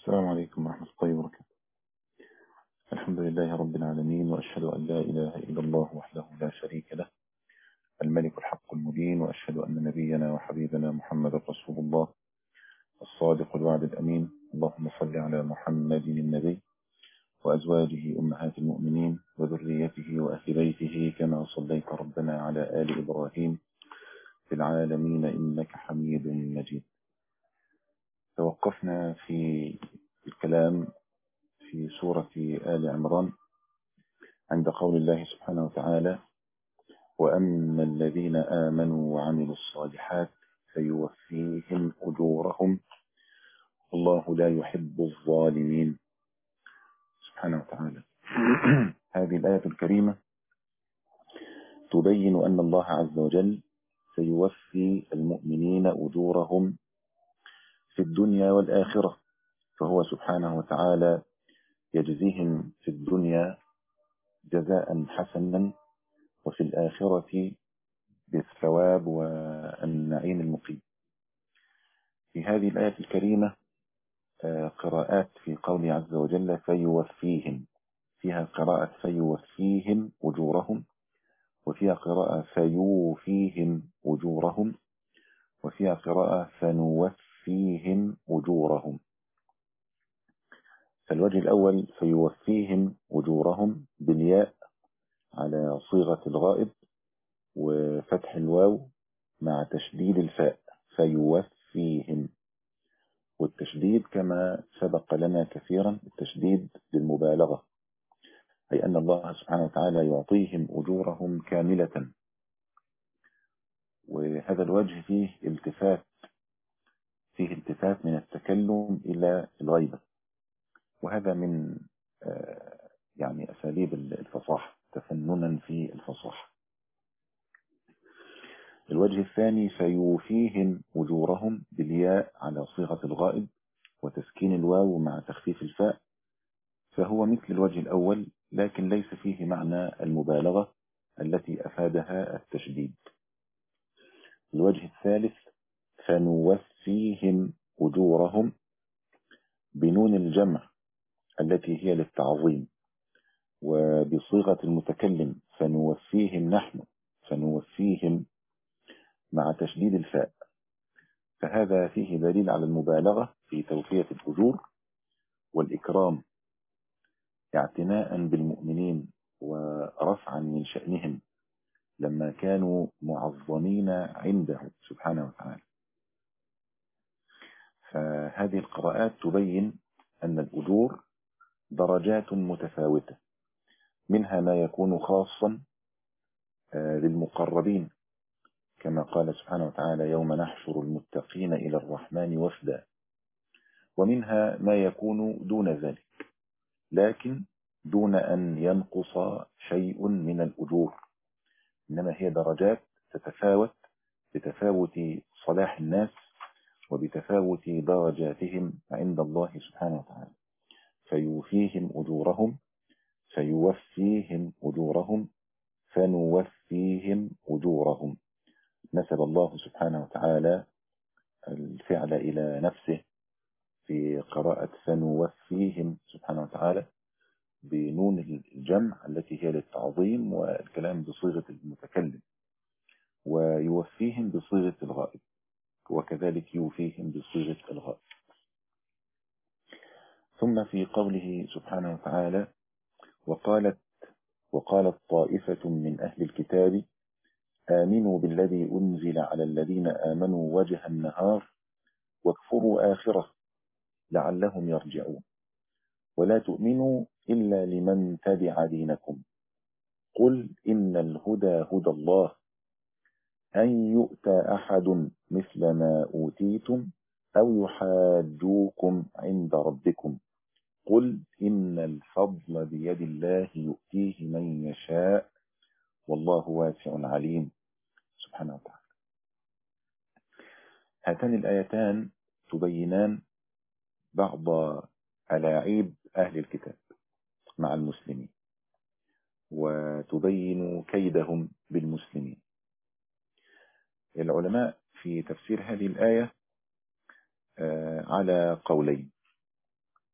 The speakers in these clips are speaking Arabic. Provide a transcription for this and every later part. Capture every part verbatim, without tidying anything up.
السلام عليكم ورحمة الله وبركاته. الحمد لله رب العالمين، وأشهد أن لا إله إلا الله وحده لا شريك له الملك الحق المبين، وأشهد أن نبينا وحبيبنا محمد رسول الله الصادق الوعد الأمين. اللهم صل على محمد النبي وأزواجه أمهات المؤمنين وذريته وأهل بيته كما صليت ربنا على آل إبراهيم في العالمين إنك حميد مجيد. توقفنا في الكلام في سورة آل عمران عند قول الله سبحانه وتعالى: وأما الذين آمنوا وعملوا الصالحات فيوفيهم أجورهم والله لا يحب الظالمين. سبحانه وتعالى. هذه الآية الكريمة تبين أن الله عز وجل سيوفي المؤمنين أجورهم في الدنيا والآخرة، فهو سبحانه وتعالى يجزيهم في الدنيا جزاء حسنا، وفي الآخرة بالثواب والنعيم المقيم. في هذه الآية الكريمة قراءات في قوله عز وجل فيوفيهم، فيها قراءة فيوفيهم أجورهم، وفيها قراءة فيوفيهم أجورهم، وفيها قراءة فنوفيهم أجورهم. فالوجه الأول فيوفيهم أجورهم بالياء على صيغة الغائب وفتح الواو مع تشديد الفاء، فيوفيهم. والتشديد كما سبق لنا كثيرا التشديد للمبالغة، أي أن الله سبحانه وتعالى يعطيهم أجورهم كاملة. وهذا الوجه فيه التفات فيه التفات من التكلم إلى الغيبة، وهذا من يعني أساليب الفصاحة، تفننا في الفصاحة. الوجه الثاني فيوفيهم أجورهم بالياء على صيغة الغائب وتسكين الواو مع تخفيف الفاء، فهو مثل الوجه الأول لكن ليس فيه معنى المبالغة التي أفادها التشديد. الوجه الثالث فنوفيهم أجورهم بنون الجمع التي هي للتعظيم، وبصيغة المتكلم فنوفيهم نحن، فنوفيهم مع تشديد الفاء، فهذا فيه دليل على المبالغة في توفية الأجور والإكرام اعتناء بالمؤمنين ورفعا من شأنهم لما كانوا معظمين عنده سبحانه وتعالى. فهذه القراءات تبين أن الأجور درجات متفاوتة، منها ما يكون خاصا للمقربين كما قال سبحانه وتعالى يوم نحشر المتقين إلى الرحمن وفدا، ومنها ما يكون دون ذلك لكن دون أن ينقص شيء من الأجور، إنما هي درجات تتفاوت بتفاوت صلاح الناس وبتفاوت درجاتهم عند الله سبحانه وتعالى. فيوفيهم أجورهم، فيوفيهم أجورهم، فنوفيهم أجورهم. نسب الله سبحانه وتعالى الفعل إلى نفسه في قراءة فنوفيهم سبحانه وتعالى بنون الجمع التي هي للتعظيم والكلام بصيغة المتكلم، ويوفيهم بصيغة الغائب، وكذلك يوفيهم بصيغة الغائب. ثم في قوله سبحانه وتعالى وقالت وقالت طائفة من أهل الكتاب آمنوا بالذي أنزل على الذين آمنوا وجه النهار واكفروا آخره لعلهم يرجعون ولا تؤمنوا إلا لمن تبع دينكم قل إن الهدى هدى الله أن يؤتى أحد مثل ما أوتيتم أو يحاجوكم عند ربكم قل إن الفضل بيد الله يؤتيه من يشاء والله واسع عليم. سبحانه وتعالى. هاتان الآيتان تبينان بعض ألاعيب أهل الكتاب مع المسلمين، وتبين كيدهم بالمسلمين. العلماء في تفسير هذه الآية على قولين.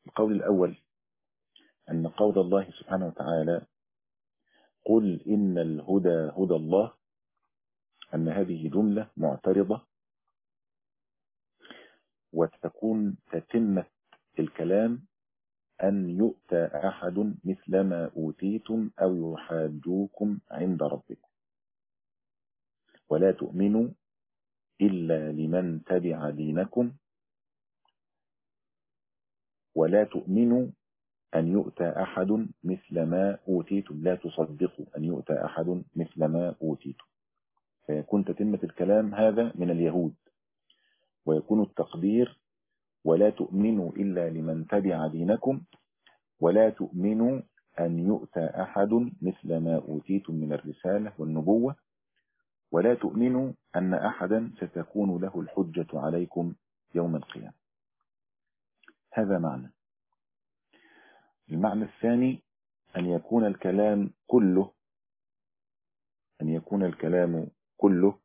القول الأول أن قول الله سبحانه وتعالى قل إن الهدى هدى الله، أن هذه جملة معترضة، وتكون تتمة الكلام أن يؤتى أحد مثل ما أوتيتم أو يحاجوكم عند ربكم، ولا تؤمنوا إلا لمن تبع دينكم، ولا تؤمنوا أن يؤتى أحد مثل ما أوتيتم، لا تصدقوا أن يؤتى أحد مثل ما أوتيتم. فيكون تتمة الكلام هذا من اليهود، ويكون التقدير ولا تؤمنوا إلا لمن تبع دينكم، ولا تؤمنوا أن يؤتى أحد مثل ما أوتيتم من الرسالة والنبوة، ولا تؤمنوا أن أحدا ستكون له الحجة عليكم يوم القيامة. هذا معنى. المعنى الثاني أن يكون الكلام كله أن يكون الكلام كله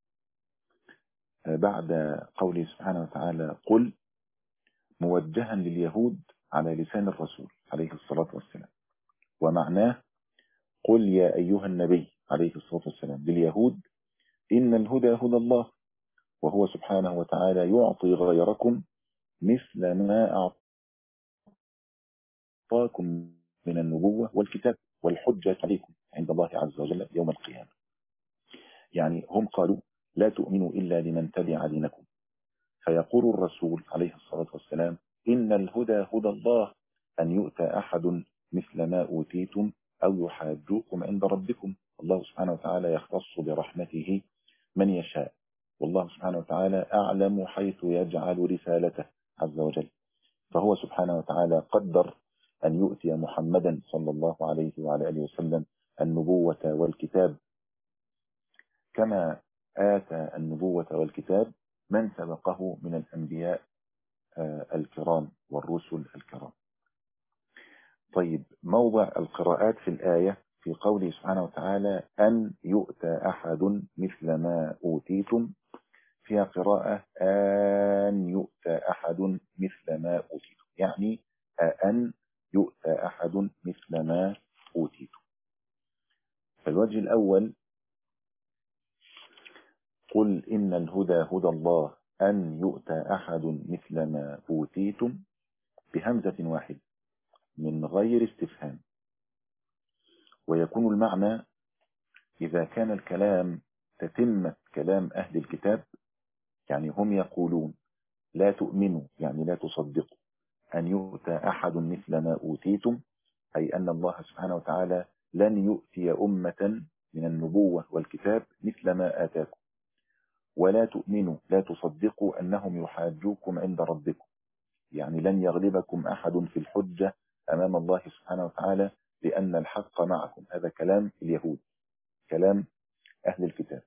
بعد قوله سبحانه وتعالى قل موجها لليهود على لسان الرسول عليه الصلاة والسلام، ومعناه قل يا أيها النبي عليه الصلاة والسلام لليهود إن الهدى هدى الله، وهو سبحانه وتعالى يعطي غيركم مثل ما أعطاكم من النبوة والكتاب والحجة عليكم عند الله عز وجل يوم القيامة. يعني هم قالوا لا تؤمنوا إلا لمن تبع دينكم، فيقول الرسول عليه الصلاة والسلام إن الهدى هدى الله، أن يؤتى أحد مثل ما أوتيتم أو يحاجوكم عند ربكم. الله سبحانه وتعالى يختص برحمته من يشاء، والله سبحانه وتعالى أعلم حيث يجعل رسالته عز وجل، فهو سبحانه وتعالى قدر أن يؤتي محمدا صلى الله عليه وعلى آله وسلم النبوة والكتاب، كما آتى النبوة والكتاب من سبقه من الأنبياء الكرام والرسل الكرام. طيب، موضع القراءات في الآية في قوله سبحانه وتعالى أن يؤتى أحد مثل ما أوتيتم، فيها قراءة أن يؤتى أحد مثل ما أوتيتم، يعني أن يؤتى أحد مثل ما أوتيتم. فالوجه الأول قل إن الهدى هدى الله أن يؤتى أحد مثل ما أوتيتم بهمزة واحدة من غير استفهام، ويكون المعنى إذا كان الكلام تتمة كلام أهل الكتاب، يعني هم يقولون لا تؤمنوا يعني لا تصدقوا أن يؤتى أحد مثل ما أوتيتم، أي أن الله سبحانه وتعالى لن يؤتي أمة من النبوة والكتاب مثل ما آتاكم، ولا تؤمنوا لا تصدقوا أنهم يحاجوكم عند ربكم، يعني لن يغلبكم أحد في الحجة أمام الله سبحانه وتعالى لأن الحق معكم. هذا كلام اليهود، كلام أهل الكتاب.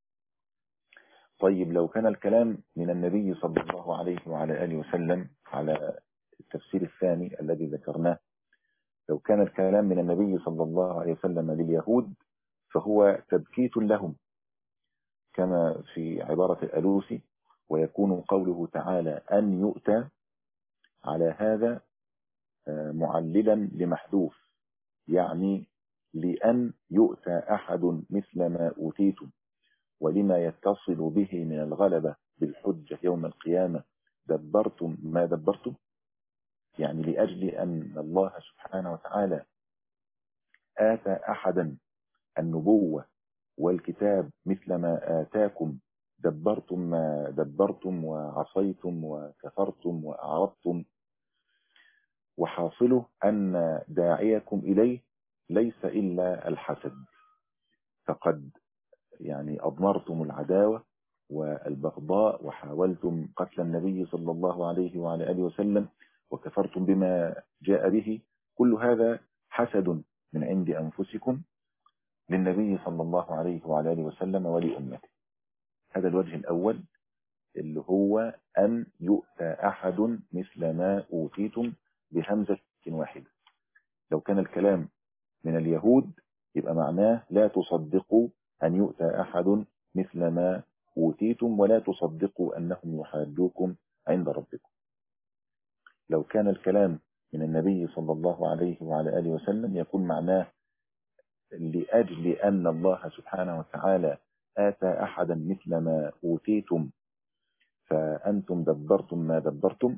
طيب، لو كان الكلام من النبي صلى الله عليه وعلى آله وسلم على التفسير الثاني الذي ذكرناه، لو كان الكلام من النبي صلى الله عليه وسلم لليهود فهو تبكيت لهم كما في عبارة الألوسي، ويكون قوله تعالى أن يؤتى على هذا معللا لمحذوف، يعني لأن يؤتى أحد مثل ما أوتيتم، ولما يتصل به من الغلبة بالحجة يوم القيامة دبرتم ما دبرتم، يعني لأجل أن الله سبحانه وتعالى آتى أحدا النبوة والكتاب مثل ما آتاكم دبرتم ما دبرتم وعصيتم وكفرتم وأعرضتم، وحاصله أن داعيكم إليه ليس إلا الحسد، فقد يعني أضمرتم العداوة والبغضاء وحاولتم قتل النبي صلى الله عليه وعلى آله وسلم وكفرتم بما جاء به، كل هذا حسد من عند أنفسكم للنبي صلى الله عليه وعلى آله وسلم ولأمته. هذا الوجه الأول اللي هو أن يؤتى أحد مثل ما أوتيتم بهمزة واحدة. لو كان الكلام من اليهود يبقى معناه لا تصدقوا أن يؤتى أحد مثل ما أوتيتم، ولا تصدقوا أنهم يحاجوكم عند ربكم. لو كان الكلام من النبي صلى الله عليه وعلى آله وسلم يكون معناه لأجل أن الله سبحانه وتعالى آتى أحدا مثل ما أوتيتم فأنتم دبرتم ما دبرتم.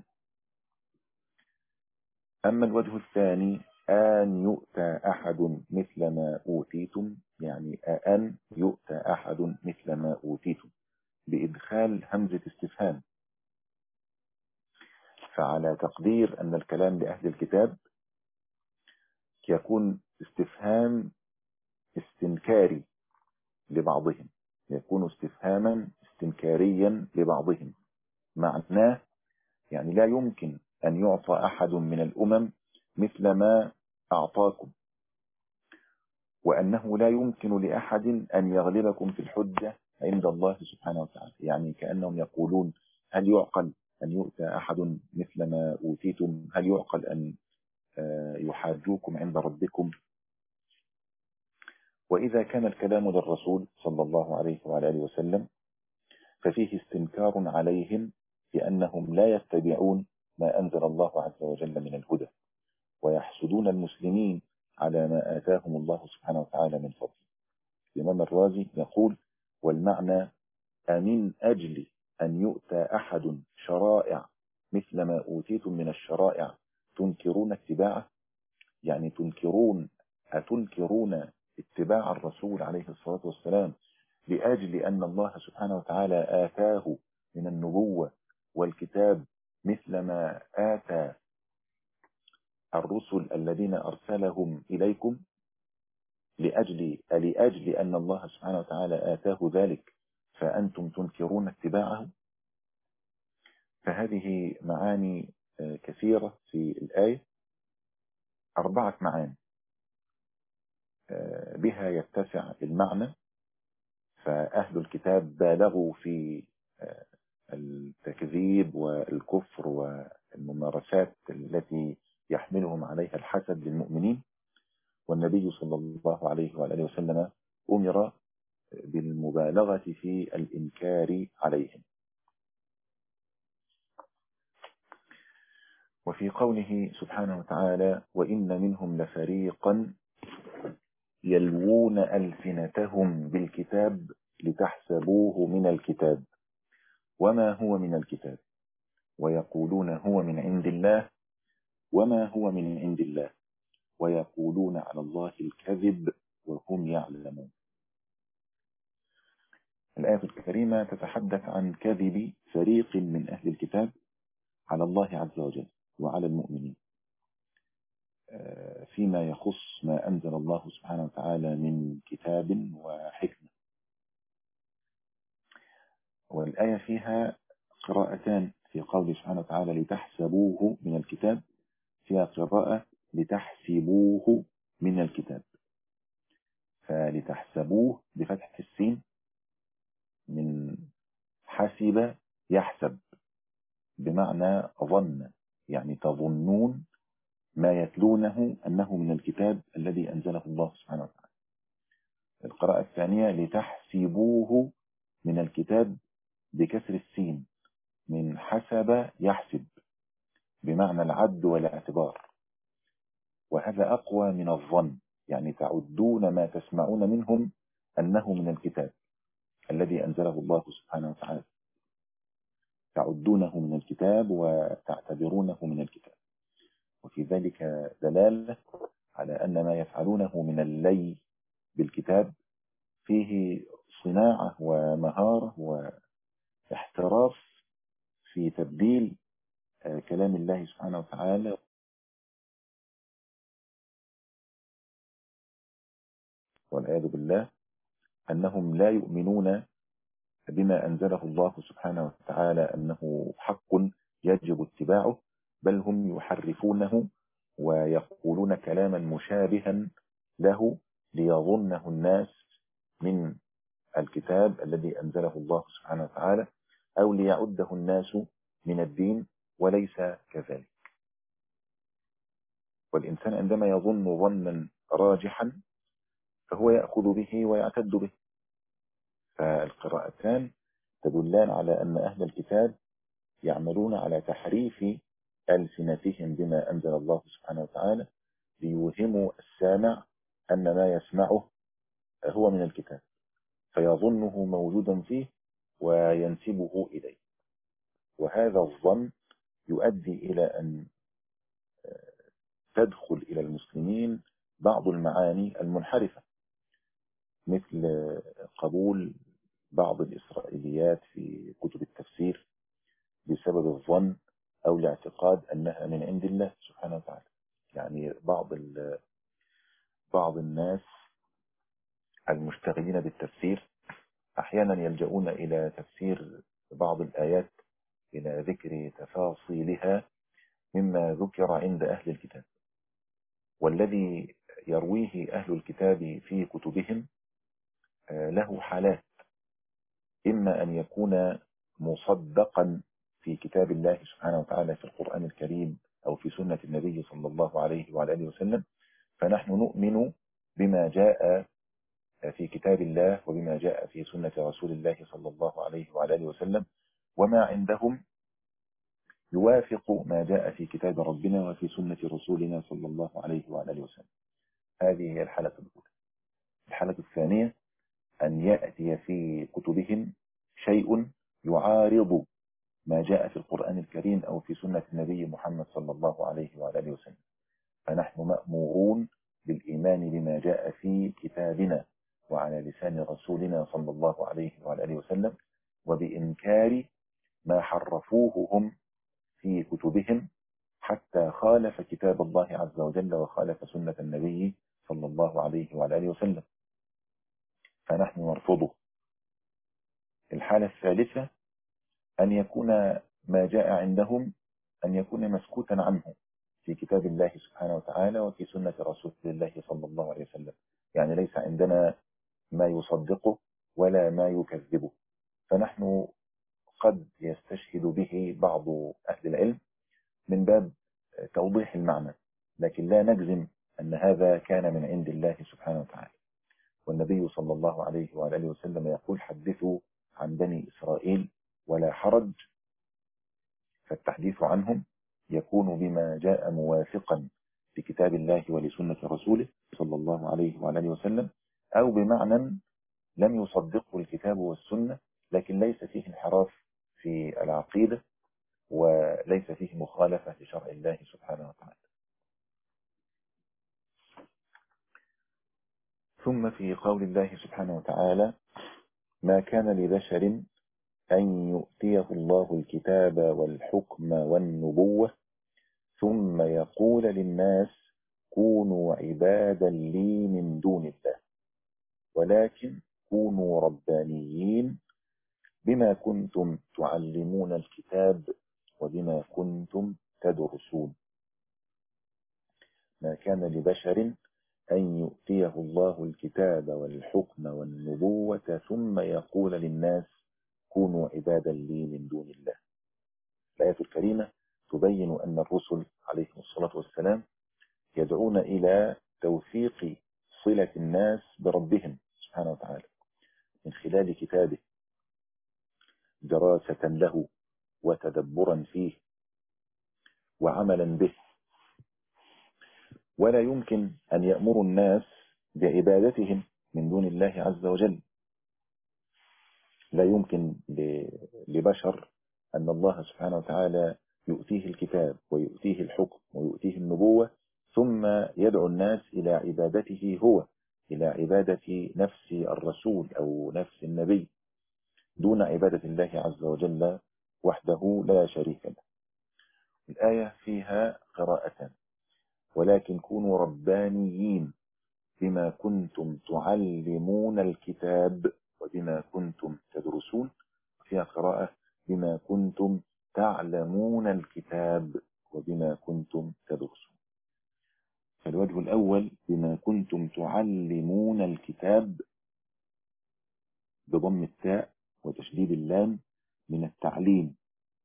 أما الوجه الثاني أن يؤتى أحد مثل ما أوتيتم، يعني أن يؤتى أحد مثل ما أوتيتم بإدخال همزة استفهام، فعلى تقدير أن الكلام لأهل الكتاب يكون استفهام استنكاري لبعضهم، يكون استفهاما استنكاريا لبعضهم، معناه يعني لا يمكن أن يعطى أحد من الأمم مثل ما أعطاكم، وأنه لا يمكن لأحد أن يغلبكم في الحجة عند الله سبحانه وتعالى. يعني كأنهم يقولون هل يعقل أن يؤتى أحد مثل ما أوتيتم؟ هل يعقل أن يحاجوكم عند ربكم؟ وإذا كان الكلام للرسول صلى الله عليه وعلى آله وسلم ففيه استنكار عليهم بأنهم لا يتبعون ما أنزل الله عز وجل من الهدى، ويحسدون المسلمين على ما آتاهم الله سبحانه وتعالى من فضل. الإمام الرازي يقول: والمعنى أمن أجل أن يؤتى أحد شرائع مثل ما أوتيتم من الشرائع تنكرون اتباعه، يعني تنكرون أتنكرون اتباع الرسول عليه الصلاة والسلام لأجل أن الله سبحانه وتعالى آتاه من النبوة والكتاب مثل ما آتى الرسل الذين أرسلهم إليكم، لأجل لأجل أن الله سبحانه وتعالى آتاه ذلك فأنتم تنكرون اتباعه. فهذه معاني كثيرة في الآية، أربعة معاني بها يتسع المعنى. فأهل الكتاب بالغوا في التكذيب والكفر والممارسات التي يحملهم عليها الحسد للمؤمنين، والنبي صلى الله عليه وآله وسلم أمر بالمبالغة في الإنكار عليهم. وفي قوله سبحانه وتعالى: وإن منهم لفريقا يلوون ألسنتهم بالكتاب لتحسبوه من الكتاب وما هو من الكتاب ويقولون هو من عند الله وما هو من عند الله ويقولون على الله الكذب وهم يعلمون. الآية الكريمة تتحدث عن كذب فريق من أهل الكتاب على الله عز وجل وعلى المؤمنين فيما يخص ما أنزل الله سبحانه وتعالى من كتاب وحكمة. والآية فيها قراءتان في قول سبحانه وتعالى لتحسبوه من الكتاب، فيها قراءة لتحسبوه من الكتاب، فلتحسبوه بفتح السين من حسب يحسب بمعنى ظن، يعني تظنون ما يتلونه أنه من الكتاب الذي أنزله الله سبحانه وتعالى. القراءة الثانية لتحسبوه من الكتاب بكسر السين من حسب يحسب بمعنى العد والاعتبار، وهذا أقوى من الظن، يعني تعدون ما تسمعون منهم أنه من الكتاب الذي أنزله الله سبحانه وتعالى، تعدونه من الكتاب وتعتبرونه من الكتاب. وفي ذلك دلالة على أن ما يفعلونه من اللي بالكتاب فيه صناعة ومهارة واحتراف في تبديل كلام الله سبحانه وتعالى. والعياذ بالله أنهم لا يؤمنون بما أنزله الله سبحانه وتعالى أنه حق يجب اتباعه، بل هم يحرفونه ويقولون كلاما مشابها له ليظنه الناس من الكتاب الذي أنزله الله سبحانه وتعالى، أو ليعده الناس من الدين وليس كذلك. والإنسان عندما يظن ظنا راجحا فهو يأخذ به ويعتد به. فالقراءتان تدلان على أن أهل الكتاب يعملون على تحريف ألسنتهم بما أنزل الله سبحانه وتعالى ليوهموا السامع أن ما يسمعه هو من الكتاب، فيظنه موجودا فيه وينسبه إليه. وهذا الظن يؤدي إلى أن تدخل إلى المسلمين بعض المعاني المنحرفة، مثل قبول بعض الإسرائيليات في كتب التفسير بسبب الظن أو الاعتقاد أنها من عند الله سبحانه وتعالى. يعني بعض بعض الناس المشتغلين بالتفسير أحيانا يلجؤون إلى تفسير بعض الآيات إلى ذكر تفاصيلها مما ذكر عند أهل الكتاب، والذي يرويه أهل الكتاب في كتبهم له حالات، إما أن يكون مصدقا في كتاب الله سبحانه وتعالى في القرآن الكريم أو في سنة النبي صلى الله عليه وعلى آله وسلم، فنحن نؤمن بما جاء في كتاب الله وبما جاء في سنة رسول الله صلى الله عليه وعلى آله وسلم، وما عندهم يوافق ما جاء في كتاب ربنا وفي سنة رسولنا صلى الله عليه وعلى آله وسلم. هذه هي الحالة الأولى. الحالة الثانية أن يأتي في كتبهم شيء يعارض ما جاء في القرآن الكريم أو في سنة النبي محمد صلى الله عليه وعلى آله وسلم، فنحن مأمورون بالإيمان بما جاء في كتابنا وعلى لسان رسولنا صلى الله عليه وعلى آله وسلم، وبإنكار ما حرفوه هم في كتبهم حتى خالف كتاب الله عز وجل وخالف سنة النبي صلى الله عليه وعلى آله وسلم، فنحن نرفضه. الحالة الثالثة أن يكون ما جاء عندهم أن يكون مسكوتا عنه في كتاب الله سبحانه وتعالى وفي سنة رسول الله صلى الله عليه وسلم، يعني ليس عندنا ما يصدقه ولا ما يكذبه، فنحن قد يستشهد به بعض أهل العلم من باب توضيح المعنى، لكن لا نجزم أن هذا كان من عند الله سبحانه وتعالى. والنبي صلى الله عليه وآله وسلم يقول: حدثوا عن بني إسرائيل ولا حرج، فالتحديث عنهم يكون بما جاء موافقا في كتاب الله ولسنة رسوله صلى الله عليه وآله وسلم، أو بمعنى لم يصدقه الكتاب والسنة لكن ليس فيه انحراف في العقيدة وليس فيه مخالفة لشرع الله سبحانه وتعالى. ثم في قول الله سبحانه وتعالى: ما كان لبشر أن يؤتيه الله الكتاب والحكم والنبوة ثم يقول للناس كونوا عبادا لي من دون الله ولكن كونوا ربانيين بما كنتم تعلمون الكتاب وبما كنتم تدرسون. ما كان لبشر أن يؤتيه الله الكتاب والحكم والنبوة ثم يقول للناس كونوا عبادا لي من دون الله. الآية الكريمة تبين أن الرسل عليهم الصلاة والسلام يدعون إلى توثيق صلة الناس بربهم سبحانه وتعالى من خلال كتابه، دراسة له وتدبرا فيه وعملا به. ولا يمكن أن يأمروا الناس بعبادتهم من دون الله عز وجل. لا يمكن لبشر أن الله سبحانه وتعالى يؤتيه الكتاب ويؤتيه الحكم ويؤتيه النبوة ثم يدعو الناس إلى عبادته هو، إلى عبادة نفس الرسول أو نفس النبي دون عبادة الله عز وجل وحده لا شريك له. الآية فيها قراءتان: ولكن كونوا ربانيين بما كنتم تعلمون الكتاب وبما كنتم تدرسون، فيها قراءة بما كنتم تعلمون الكتاب وبما كنتم تدرسون. فالوجه الأول بما كنتم تعلمون الكتاب بضم التاء وتشديد اللام من التعليم،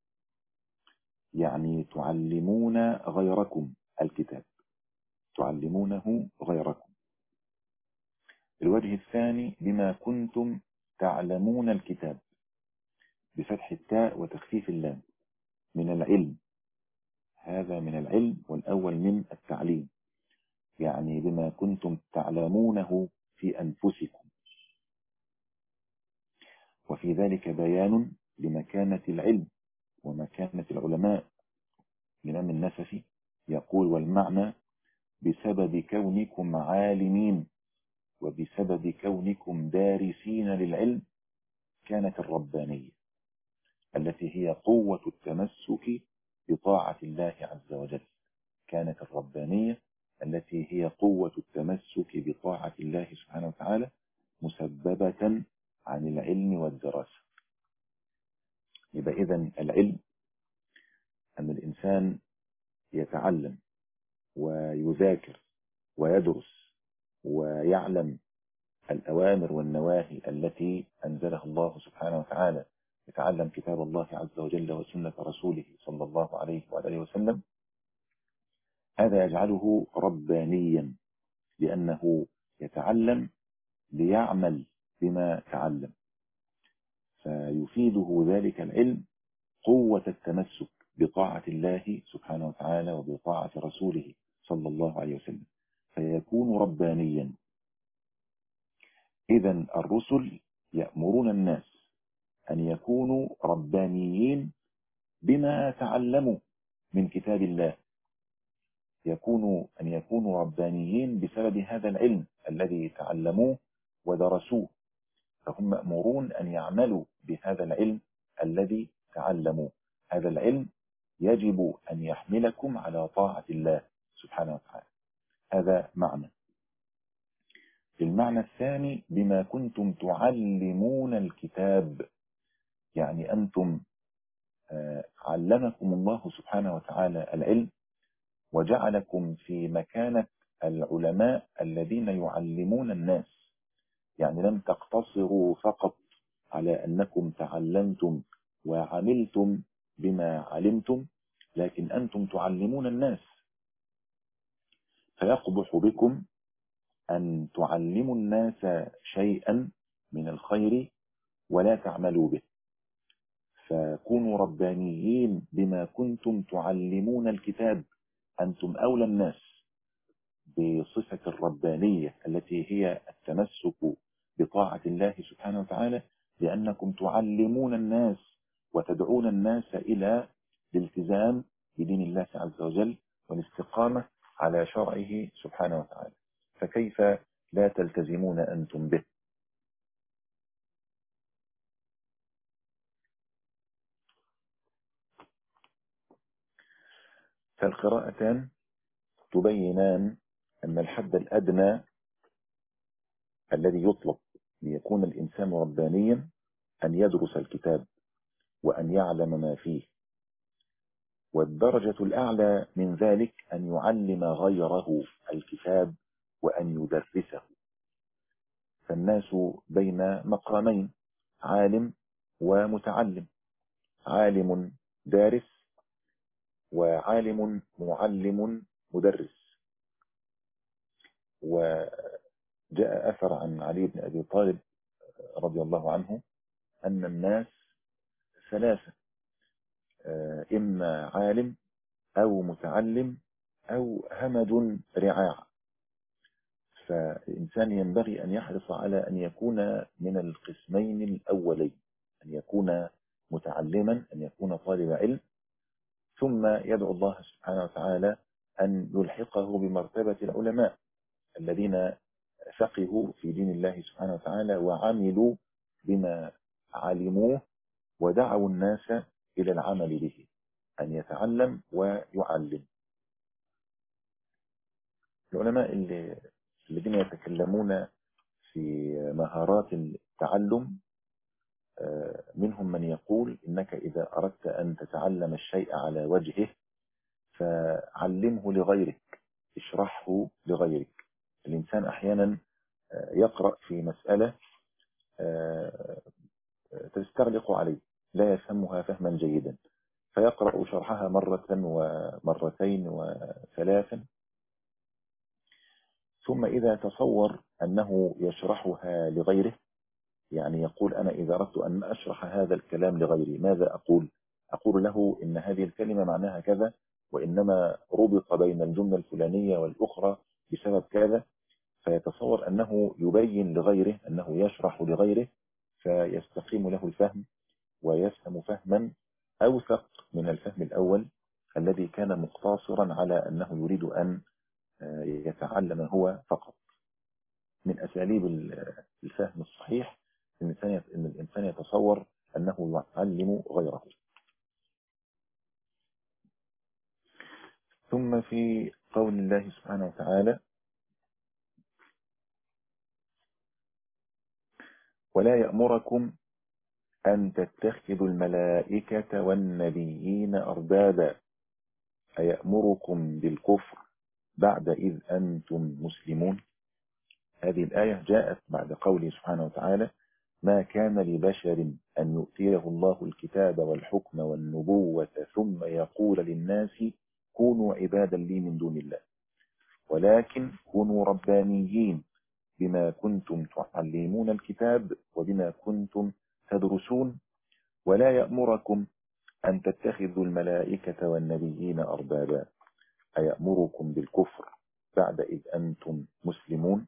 يعني تعلمون غيركم الكتاب، تعلمونه غيركم. الوجه الثاني بما كنتم تعلمون الكتاب بفتح التاء وتخفيف اللام من العلم، هذا من العلم، والأول من التعليم، يعني بما كنتم تعلمونه في أنفسكم. وفي ذلك بيان لمكانة العلم ومكانة العلماء. الإمام النسفي يقول: والمعنى بسبب كونكم عالمين وبسبب كونكم دارسين للعلم كانت الربانية التي هي قوة التمسك بطاعة الله عز وجل. كانت الربانية التي هي قوة التمسك بطاعة الله سبحانه وتعالى مسببة عن العلم والدراسة. يبقى إذن العلم أن الإنسان يتعلم ويذاكر ويدرس ويعلم الأوامر والنواهي التي أنزلها الله سبحانه وتعالى، يتعلم كتاب الله عز وجل وسنة رسوله صلى الله عليه وآله وسلم. هذا يجعله ربانيا، لأنه يتعلم ليعمل بما تعلم، فيفيده ذلك العلم قوة التمسك بطاعة الله سبحانه وتعالى وبطاعة رسوله صلى الله عليه وسلم، فيكون ربانيا. إذن الرسل يأمرون الناس أن يكونوا ربانيين بما تعلموا من كتاب الله، يكونوا أن يكونوا ربانيين بسبب هذا العلم الذي تعلموه ودرسوه، فهم مأمورون أن يعملوا بهذا العلم الذي تعلموه. هذا العلم يجب أن يحملكم على طاعة الله سبحانه وتعالى. هذا معنى. المعنى الثاني: بما كنتم تعلمون الكتاب، يعني أنتم علمكم الله سبحانه وتعالى العلم وجعلكم في مكانة العلماء الذين يعلمون الناس، يعني لم تقتصروا فقط على أنكم تعلمتم وعملتم بما علمتم، لكن أنتم تعلمون الناس. فيقبح بكم أن تعلموا الناس شيئا من الخير ولا تعملوا به، فكونوا ربانيين بما كنتم تعلمون الكتاب. أنتم أولى الناس بصفة الربانية التي هي التمسك بطاعة الله سبحانه وتعالى، لأنكم تعلمون الناس وتدعون الناس إلى الالتزام بدين الله عز وجل والاستقامة على شرعه سبحانه وتعالى، فكيف لا تلتزمون أنتم به؟ فالقراءتان تبينان أن الحد الأدنى الذي يطلب ليكون الإنسان ربانيا أن يدرس الكتاب وأن يعلم ما فيه، والدرجة الأعلى من ذلك أن يعلم غيره الكتاب وأن يدرسه. فالناس بين مقامين: عالم ومتعلم، عالم دارس وعالم معلم مدرس. وجاء أثر عن علي بن أبي طالب رضي الله عنه أن الناس ثلاثة: إما عالم أو متعلم أو همج رعاع. فالإنسان ينبغي أن يحرص على أن يكون من القسمين الأولين، أن يكون متعلما، أن يكون طالب علم، ثم يدعو الله سبحانه وتعالى أن يلحقه بمرتبة العلماء الذين فقهوا في دين الله سبحانه وتعالى وعملوا بما علموه ودعوا الناس إلى العمل به، أن يتعلم ويعلم. العلماء اللي الذين يتكلمون في مهارات التعلم منهم من يقول: إنك إذا أردت أن تتعلم الشيء على وجهه فعلمه لغيرك، اشرحه لغيرك. الإنسان أحيانا يقرأ في مسألة تستغلق عليه، لا يفهمها فهما جيدا، فيقرأ شرحها مرة ومرتين وثلاثا، ثم إذا تصور أنه يشرحها لغيره، يعني يقول: أنا إذا أردت أن أشرح هذا الكلام لغيري ماذا أقول؟ أقول له إن هذه الكلمة معناها كذا، وإنما ربط بين الجملة الفلانية والأخرى بسبب كذا، فيتصور أنه يبين لغيره، أنه يشرح لغيره، فيستقيم له الفهم ويفهم فهما أوثق من الفهم الأول الذي كان مقتصرا على أنه يريد أن يتعلم هو فقط. من أساليب الفهم الصحيح أن الإنسان يتصور أنه يعلم غيره. ثم في قول الله سبحانه وتعالى: ولا يأمركم أن تتخذوا الملائكة والنبيين أربابا أيأمركم بالكفر بعد إذ أنتم مسلمون. هذه الآية جاءت بعد قوله سبحانه وتعالى: ما كان لبشر أن يؤتيه الله الكتاب والحكم والنبوة ثم يقول للناس كونوا عبادا لي من دون الله ولكن كونوا ربانيين بما كنتم تعلمون الكتاب وبما كنتم تدرسون ولا يأمركم أن تتخذوا الملائكة والنبيين أربابا أيأمركم بالكفر بعد إذ أنتم مسلمون.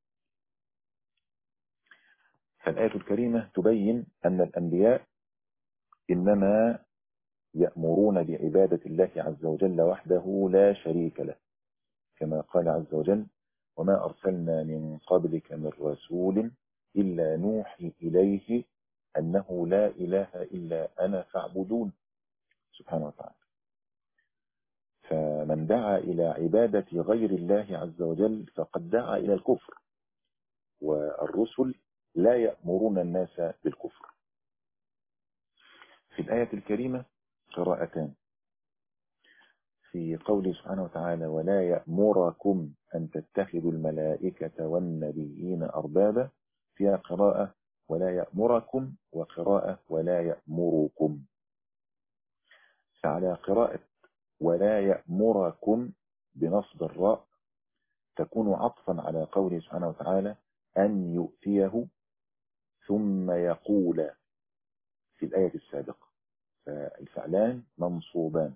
فالآية الكريمة تبين أن الأنبياء إنما يأمرون بعبادة الله عز وجل وحده لا شريك له، كما قال عز وجل: وما أرسلنا من قبلك من رسول إلا نوحي إليه أنه لا إله إلا أنا فاعبدون، سبحانه وتعالى. فمن دعا إلى عبادة غير الله عز وجل فقد دعا إلى الكفر، والرسل لا يأمرون الناس بالكفر. في الآية الكريمة قراءتان: في قوله سبحانه وتعالى: ولا يأمركم أن تتخذوا الملائكة والنبيين أربابا، فيها قراءة ولا يأمركم وقراءة ولا يأمركم. فعلى قراءة ولا يأمركم بنصب الراء تكون عطفا على قوله سبحانه وتعالى: أن يؤتيه ثم يقول في الآية السابقة، فالفعلان منصوبان.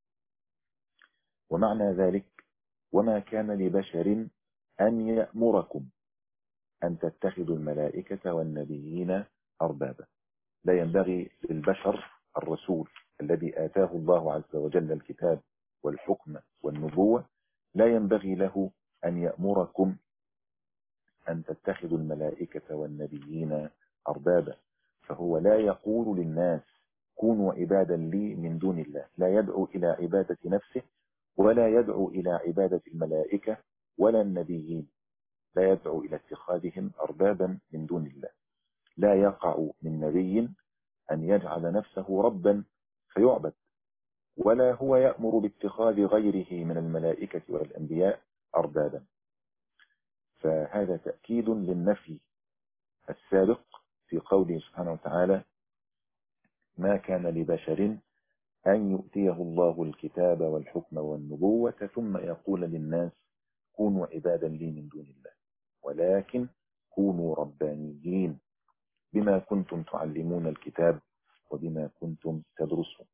ومعنى ذلك: وما كان لبشر أن يأمركم أن تتخذوا الملائكة والنبيين أربابا. لا ينبغي للبشر الرسول الذي آتاه الله عز وجل الكتاب والحكم والنبوة، لا ينبغي له أن يأمركم أن تتخذوا الملائكة والنبيين أربابا. فهو لا يقول للناس كونوا عبادا لي من دون الله، لا يدعو إلى عبادة نفسه ولا يدعو إلى عبادة الملائكة ولا النبيين، لا يدعو إلى اتخاذهم أربابا من دون الله. لا يقع من نبي أن يجعل نفسه ربا فيعبد، ولا هو يأمر باتخاذ غيره من الملائكة والأنبياء أربابا. فهذا تأكيد للنفي السابق في قوله سبحانه وتعالى: ما كان لبشر أن يؤتيه الله الكتاب والحكم والنبوة ثم يقول للناس كونوا عبادا لي من دون الله ولكن كونوا ربانيين بما كنتم تعلمون الكتاب وبما كنتم تدرسون.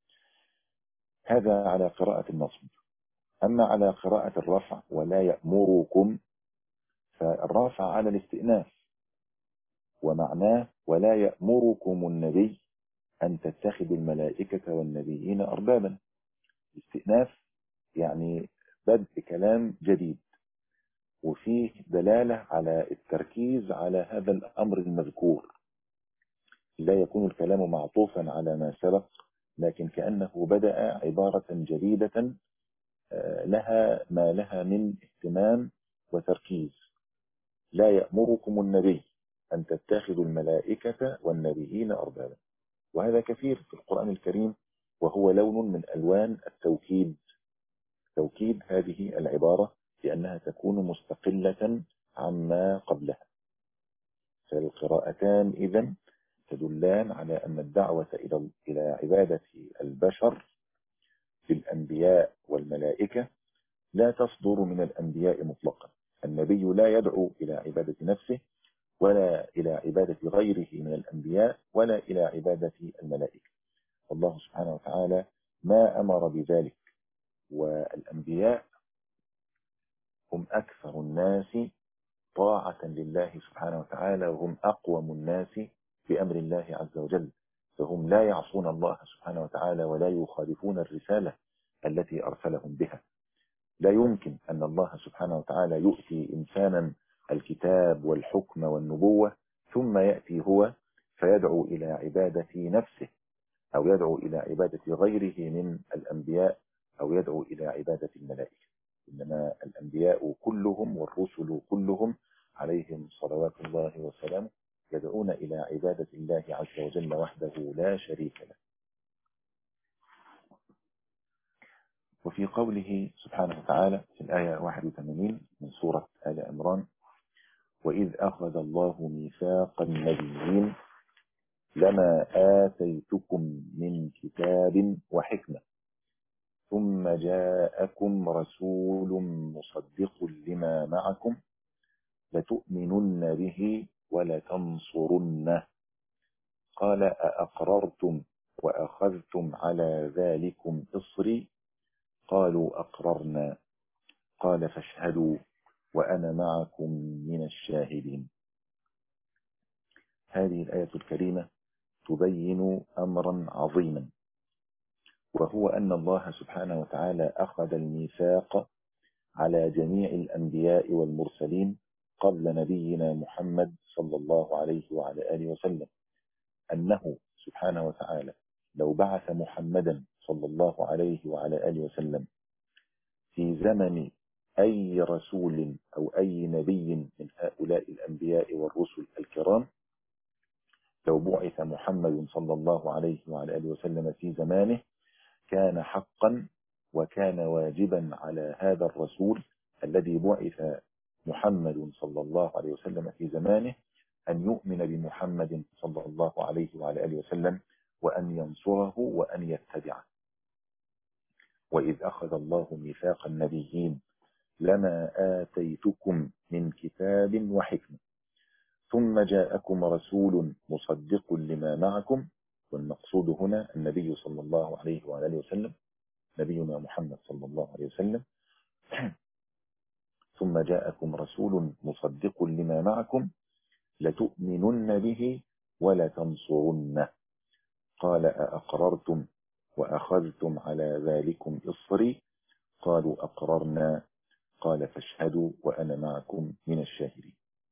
هذا على قراءة النصب. أما على قراءة الرفع ولا يأمركم، فالرافع على الاستئناف، ومعناه ولا يأمركم النبي أن تتخذوا الملائكة والنبيين أربابا. الاستئناف يعني بدء كلام جديد، وفيه دلالة على التركيز على هذا الأمر المذكور. لا يكون الكلام معطوفا على ما سبق، لكن كأنه بدأ عبارة جديدة لها ما لها من اهتمام وتركيز. لا يأمركم النبي أن تتخذوا الملائكة والنبيين أربابا. وهذا كثير في القرآن الكريم، وهو لون من ألوان التوكيد، توكيد هذه العبارة لأنها تكون مستقلة عما قبلها. فالقراءتان إذن تدلان على أن الدعوة إلى إلى عبادة البشر في الأنبياء والملائكة لا تصدر من الأنبياء مطلقا. النبي لا يدعو إلى عبادة نفسه ولا إلى عبادة غيره من الأنبياء ولا إلى عبادة الملائكة. الله سبحانه وتعالى ما أمر بذلك، والأنبياء هم أكثر الناس طاعة لله سبحانه وتعالى، وهم أقوم الناس بأمر الله عز وجل، فهم لا يعصون الله سبحانه وتعالى ولا يخالفون الرسالة التي أرسلهم بها. لا يمكن أن الله سبحانه وتعالى يؤتي إنسانا الكتاب والحكم والنبوة ثم يأتي هو فيدعو إلى عبادة نفسه، أو يدعو إلى عبادة غيره من الأنبياء، أو يدعو إلى عبادة الملائكة. إنما الأنبياء كلهم والرسل كلهم عليهم صلوات الله وسلامه يدعون إلى عبادة الله عز وجل وحده لا شريك له. وفي قوله سبحانه وتعالى في الآية واحد وثمانين من سورة آل عمران: وإذ أخذ الله ميثاق النبيين لما آتيتكم من كتاب وحكمة ثم جاءكم رسول مصدق لما معكم لتؤمنن به ولتنصرنه قال أأقررتم وأخذتم على ذلكم إصري قالوا أقررنا قال فاشهدوا وأنا معكم من الشاهدين. هذه الآية الكريمة تبين أمرا عظيما، وهو أن الله سبحانه وتعالى أخذ الميثاق على جميع الأنبياء والمرسلين قبل نبينا محمد صلى الله عليه وعلى آله وسلم، أنه سبحانه وتعالى لو بعث محمدا صلى الله عليه وعلى آله وسلم في زمن أي رسول أو أي نبي من هؤلاء الأنبياء والرسل الكرام، لو بعث محمد صلى الله عليه وعلى آله وسلم في زمانه كان حقا وكان واجبا على هذا الرسول الذي بعث محمد صلى الله عليه وسلم في زمانه أن يؤمن بمحمد صلى الله عليه وعلى آله وسلم وأن ينصره وأن يتبعه. وإذ أخذ الله ميثاق النبيين لما آتيتكم من كتاب وحكمة ثم جاءكم رسول مصدق لما معكم، والمقصود هنا النبي صلى الله عليه وعلى آله وسلم، نبينا محمد صلى الله عليه وسلم. ثم جاءكم رسول مصدق لما معكم لتؤمنن به ولتنصرنه قال أأقررتم وأخذتم على ذلكم إصري قالوا أقررنا قال فاشهدوا وأنا معكم من الشاهدين.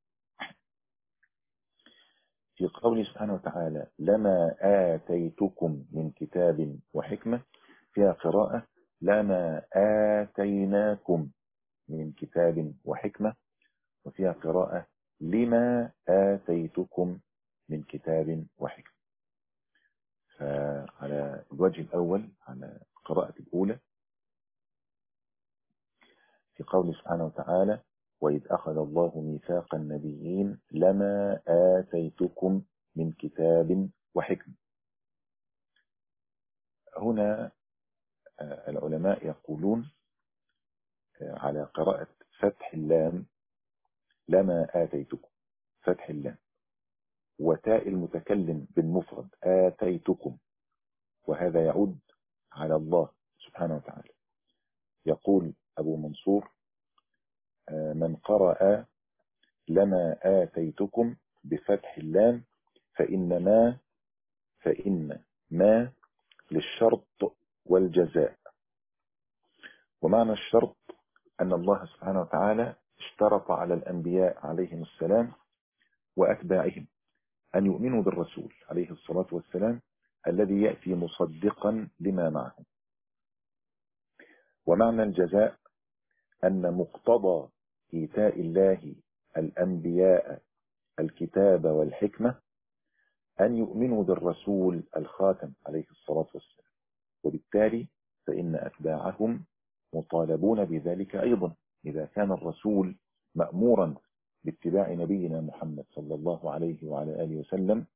في قوله سبحانه وتعالى لما آتيتكم من كتاب وحكمة فيها قراءة لما آتيناكم من كتاب وحكمة، وفيها قراءة لما آتيتكم من كتاب وحكمة. فعلى الوجه الأول على القراءة الأولى في قول سبحانه وتعالى وإذ أخذ الله ميثاق النبيين لما آتيتكم من كتاب وحكمة، هنا العلماء يقولون على قراءة فتح اللام لما آتيتكم، فتح اللام وتاء المتكلم بالمفرد آتيتكم، وهذا يعود على الله سبحانه وتعالى. يقول أبو منصور من قرأ لما آتيتكم بفتح اللام فإن ما فإن ما للشرط والجزاء، ومعنى الشرط أن الله سبحانه وتعالى اشترط على الأنبياء عليهم السلام وأتباعهم أن يؤمنوا بالرسول عليه الصلاة والسلام الذي يأتي مصدقا لما معهم. ومعنى الجزاء أن مقتضى إيتاء الله الأنبياء الكتاب والحكمة أن يؤمنوا بالرسول الخاتم عليه الصلاة والسلام، وبالتالي فإن أتباعهم مطالبون بذلك أيضا. إذا كان الرسول مأمورا باتباع نبينا محمد صلى الله عليه وعلى آله وسلم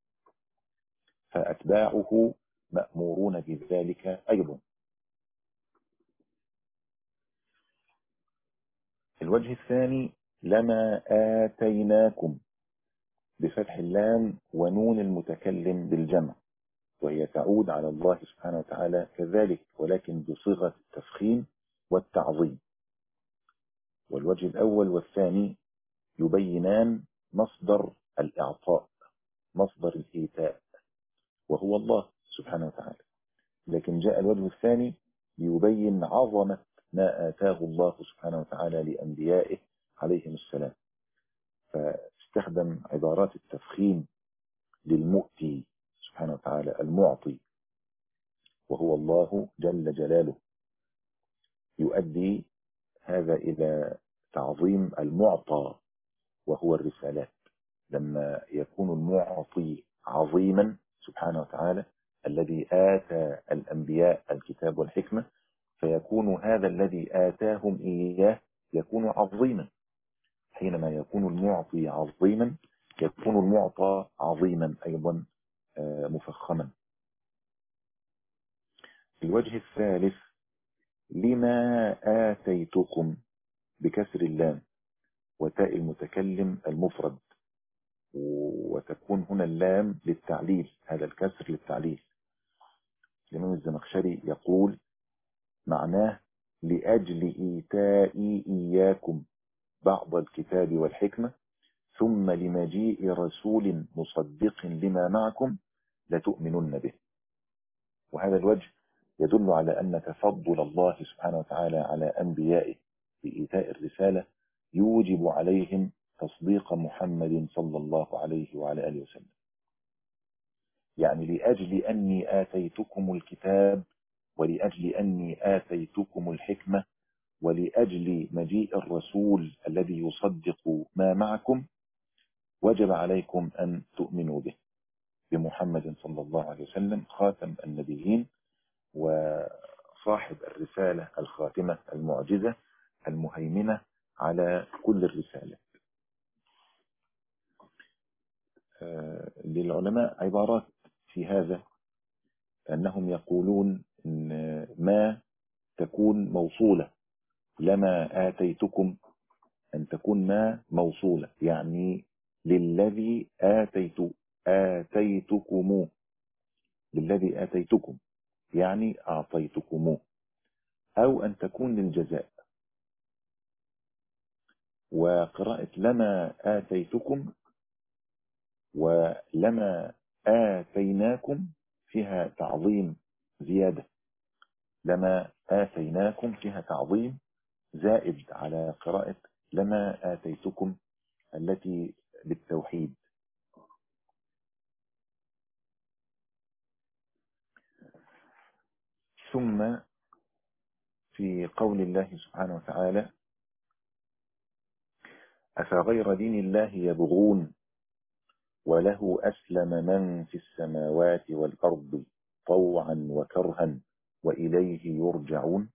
فأتباعه مأمورون بذلك أيضا. الوجه الثاني لما آتيناكم بفتح اللام ونون المتكلم بالجمع، وهي تعود على الله سبحانه وتعالى كذلك ولكن بصيغة التفخيم والتعظيم. والوجه الأول والثاني يبينان مصدر الإعطاء، مصدر الإيتاء، وهو الله سبحانه وتعالى. لكن جاء الوجه الثاني ليبين عظمة ما آتاه الله سبحانه وتعالى لأنبيائه عليهم السلام، فاستخدم عبارات التفخيم للمؤتي سبحانه وتعالى، المعطي وهو الله جل جلاله، يؤدي هذا إلى تعظيم المعطى وهو الرسالات. لما يكون المعطي عظيما سبحانه وتعالى الذي آتى الأنبياء الكتاب والحكمة، فيكون هذا الذي آتاهم إياه يكون عظيما. حينما يكون المعطي عظيما يكون المعطى عظيما أيضا مفخما. الوجه الثالث لما آتيتكم بكسر اللام وتاء المتكلم المفرد، وتكون هنا اللام للتعليل، هذا الكسر للتعليل. الإمام الزمخشري يقول معناه لأجل إيتائي إياكم بعض الكتاب والحكمة ثم لمجيء رسول مصدق لما معكم لتؤمنن به. وهذا الوجه يدل على أن تفضل الله سبحانه وتعالى على أنبيائه بإيتاء الرسالة يوجب عليهم تصديق محمد صلى الله عليه وعلى آله وسلم. يعني لأجل أني آتيتكم الكتاب ولأجل أني آتيتكم الحكمة ولأجل مجيء الرسول الذي يصدق ما معكم وجب عليكم أن تؤمنوا به، بمحمد صلى الله عليه وسلم خاتم النبيين وصاحب الرسالة الخاتمة المعجزة المهيمنة على كل الرسالة. للعلماء عبارات في هذا، أنهم يقولون إن ما تكون موصولة، لما آتيتكم أن تكون ما موصولة، يعني للذي آتيت آتيتكم للذي آتيتكم يعني أعطيتكم، أو أن تكون للجزاء. وقراءة لما آتيتكم ولما آتيناكم فيها تعظيم زيادة، لما آتيناكم فيها تعظيم زائد على قراءة لما آتيتكم التي بالتوحيد. ثم في قول الله سبحانه وتعالى أفغير دين الله يبغون وله أسلم من في السماوات والأرض طوعا وكرها وإليه يرجعون.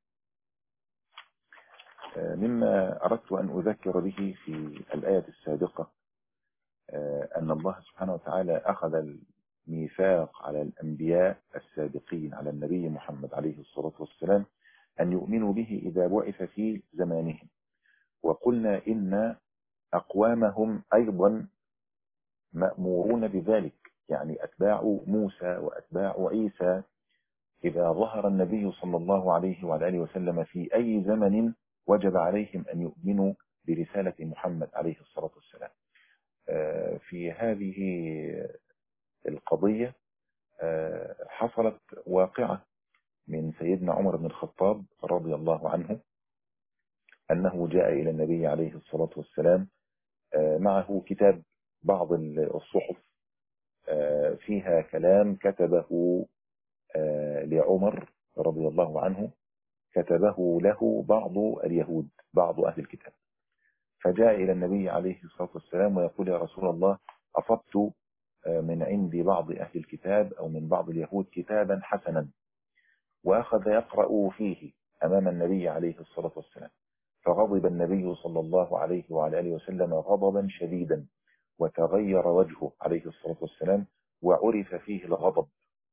مما أردت أن أذكر به في الآية السابقة أن الله سبحانه وتعالى أخذ الميثاق على الأنبياء السابقين على النبي محمد عليه الصلاة والسلام أن يؤمنوا به إذا بعث في زمانهم، وقلنا إن أقوامهم أيضا مأمورون بذلك، يعني أتباع موسى وأتباع عيسى إذا ظهر النبي صلى الله عليه وعلى آله وسلم في أي زمن وجب عليهم أن يؤمنوا برسالة محمد عليه الصلاة والسلام. في هذه القضية حصلت واقعة من سيدنا عمر بن الخطاب رضي الله عنه، أنه جاء إلى النبي عليه الصلاة والسلام معه كتاب، بعض الصحف فيها كلام كتبه لعمر رضي الله عنه، كتبه له بعض اليهود، بعض أهل الكتاب. فجاء إلى النبي عليه الصلاة والسلام ويقول يا رسول الله أصبت من عند بعض أهل الكتاب أو من بعض اليهود كتابا حسنا، وأخذ يقرأ فيه أمام النبي عليه الصلاة والسلام، فغضب النبي صلى الله عليه وعلى آله وسلم غضبا شديدا، وتغير وجهه عليه الصلاة والسلام وعرف فيه الغضب،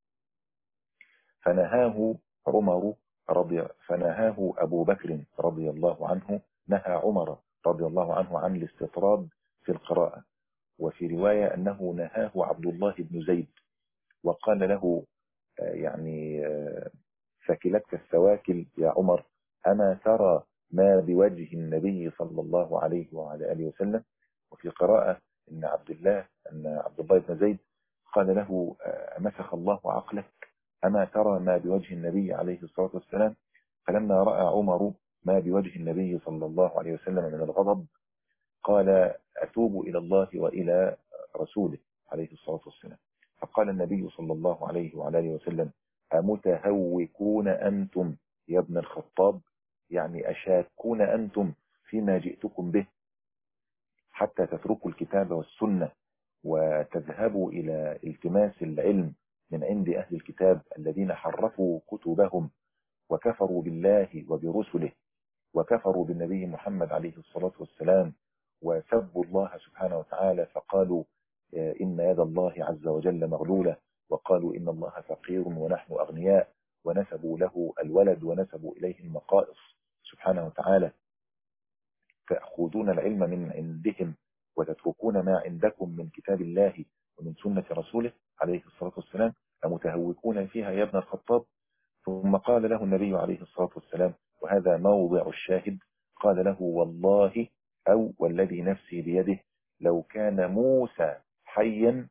فنهاه عمر رضي فنهاه أبو بكر رضي الله عنه، نهى عمر رضي الله عنه عن الاستطراد في القراءة. وفي رواية أنه نهاه عبد الله بن زيد وقال له يعني ثكلتك السواكل يا عمر، أما ترى ما بوجه النبي صلى الله عليه وعلى آله وسلم. وفي قراءة إن عبد الله أن عبد الله بن زيد قال له مسخ الله عقلك، أما ترى ما بوجه النبي عليه الصلاة والسلام. فلما رأى عمر ما بوجه النبي صلى الله عليه وسلم من الغضب قال أتوب إلى الله وإلى رسوله عليه الصلاة والسلام. فقال النبي صلى الله عليه وعلى آله وسلم أمتهوكون أنتم يا ابن الخطاب، يعني أشاكون أنتم فيما جئتكم به حتى تتركوا الكتاب والسنة وتذهبوا إلى التماس العلم من عند أهل الكتاب الذين حرفوا كتبهم وكفروا بالله وبرسله وكفروا بالنبي محمد عليه الصلاة والسلام وسبوا الله سبحانه وتعالى فقالوا إن يد الله عز وجل مغلولة، وقالوا إن الله فقير ونحن أغنياء، ونسبوا له الولد ونسبوا إليه المقائص سبحانه وتعالى. تأخذون العلم من عندهم وتتركون ما عندكم من كتاب الله ومن سنة رسوله عليه الصلاة والسلام، أمتهوكون فيها يا ابن الخطاب. ثم قال له النبي عليه الصلاة والسلام، وهذا موضع الشاهد، قال له والله أو والذي نفسي بيده لو كان موسى حيا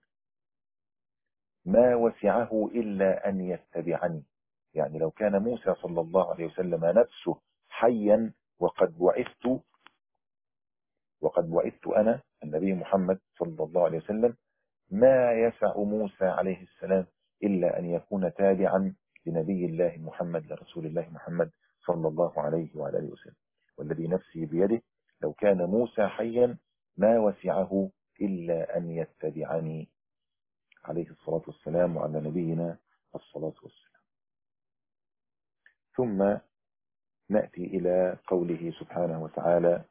ما وسعه إلا أن يتبعني. يعني لو كان موسى صلى الله عليه وسلم نفسه حيا وقد بعثت وقد بعثت أنا النبي محمد صلى الله عليه وسلم ما يسع موسى عليه السلام إلا أن يكون تابعا لنبي الله محمد لرسول الله محمد صلى الله عليه وعلى آله وسلم. والذي نفسي بيده لو كان موسى حيا ما وسعه إلا أن يتبعني عليه الصلاة والسلام وعلى نبينا الصلاة والسلام. ثم نأتي إلى قوله سبحانه وتعالى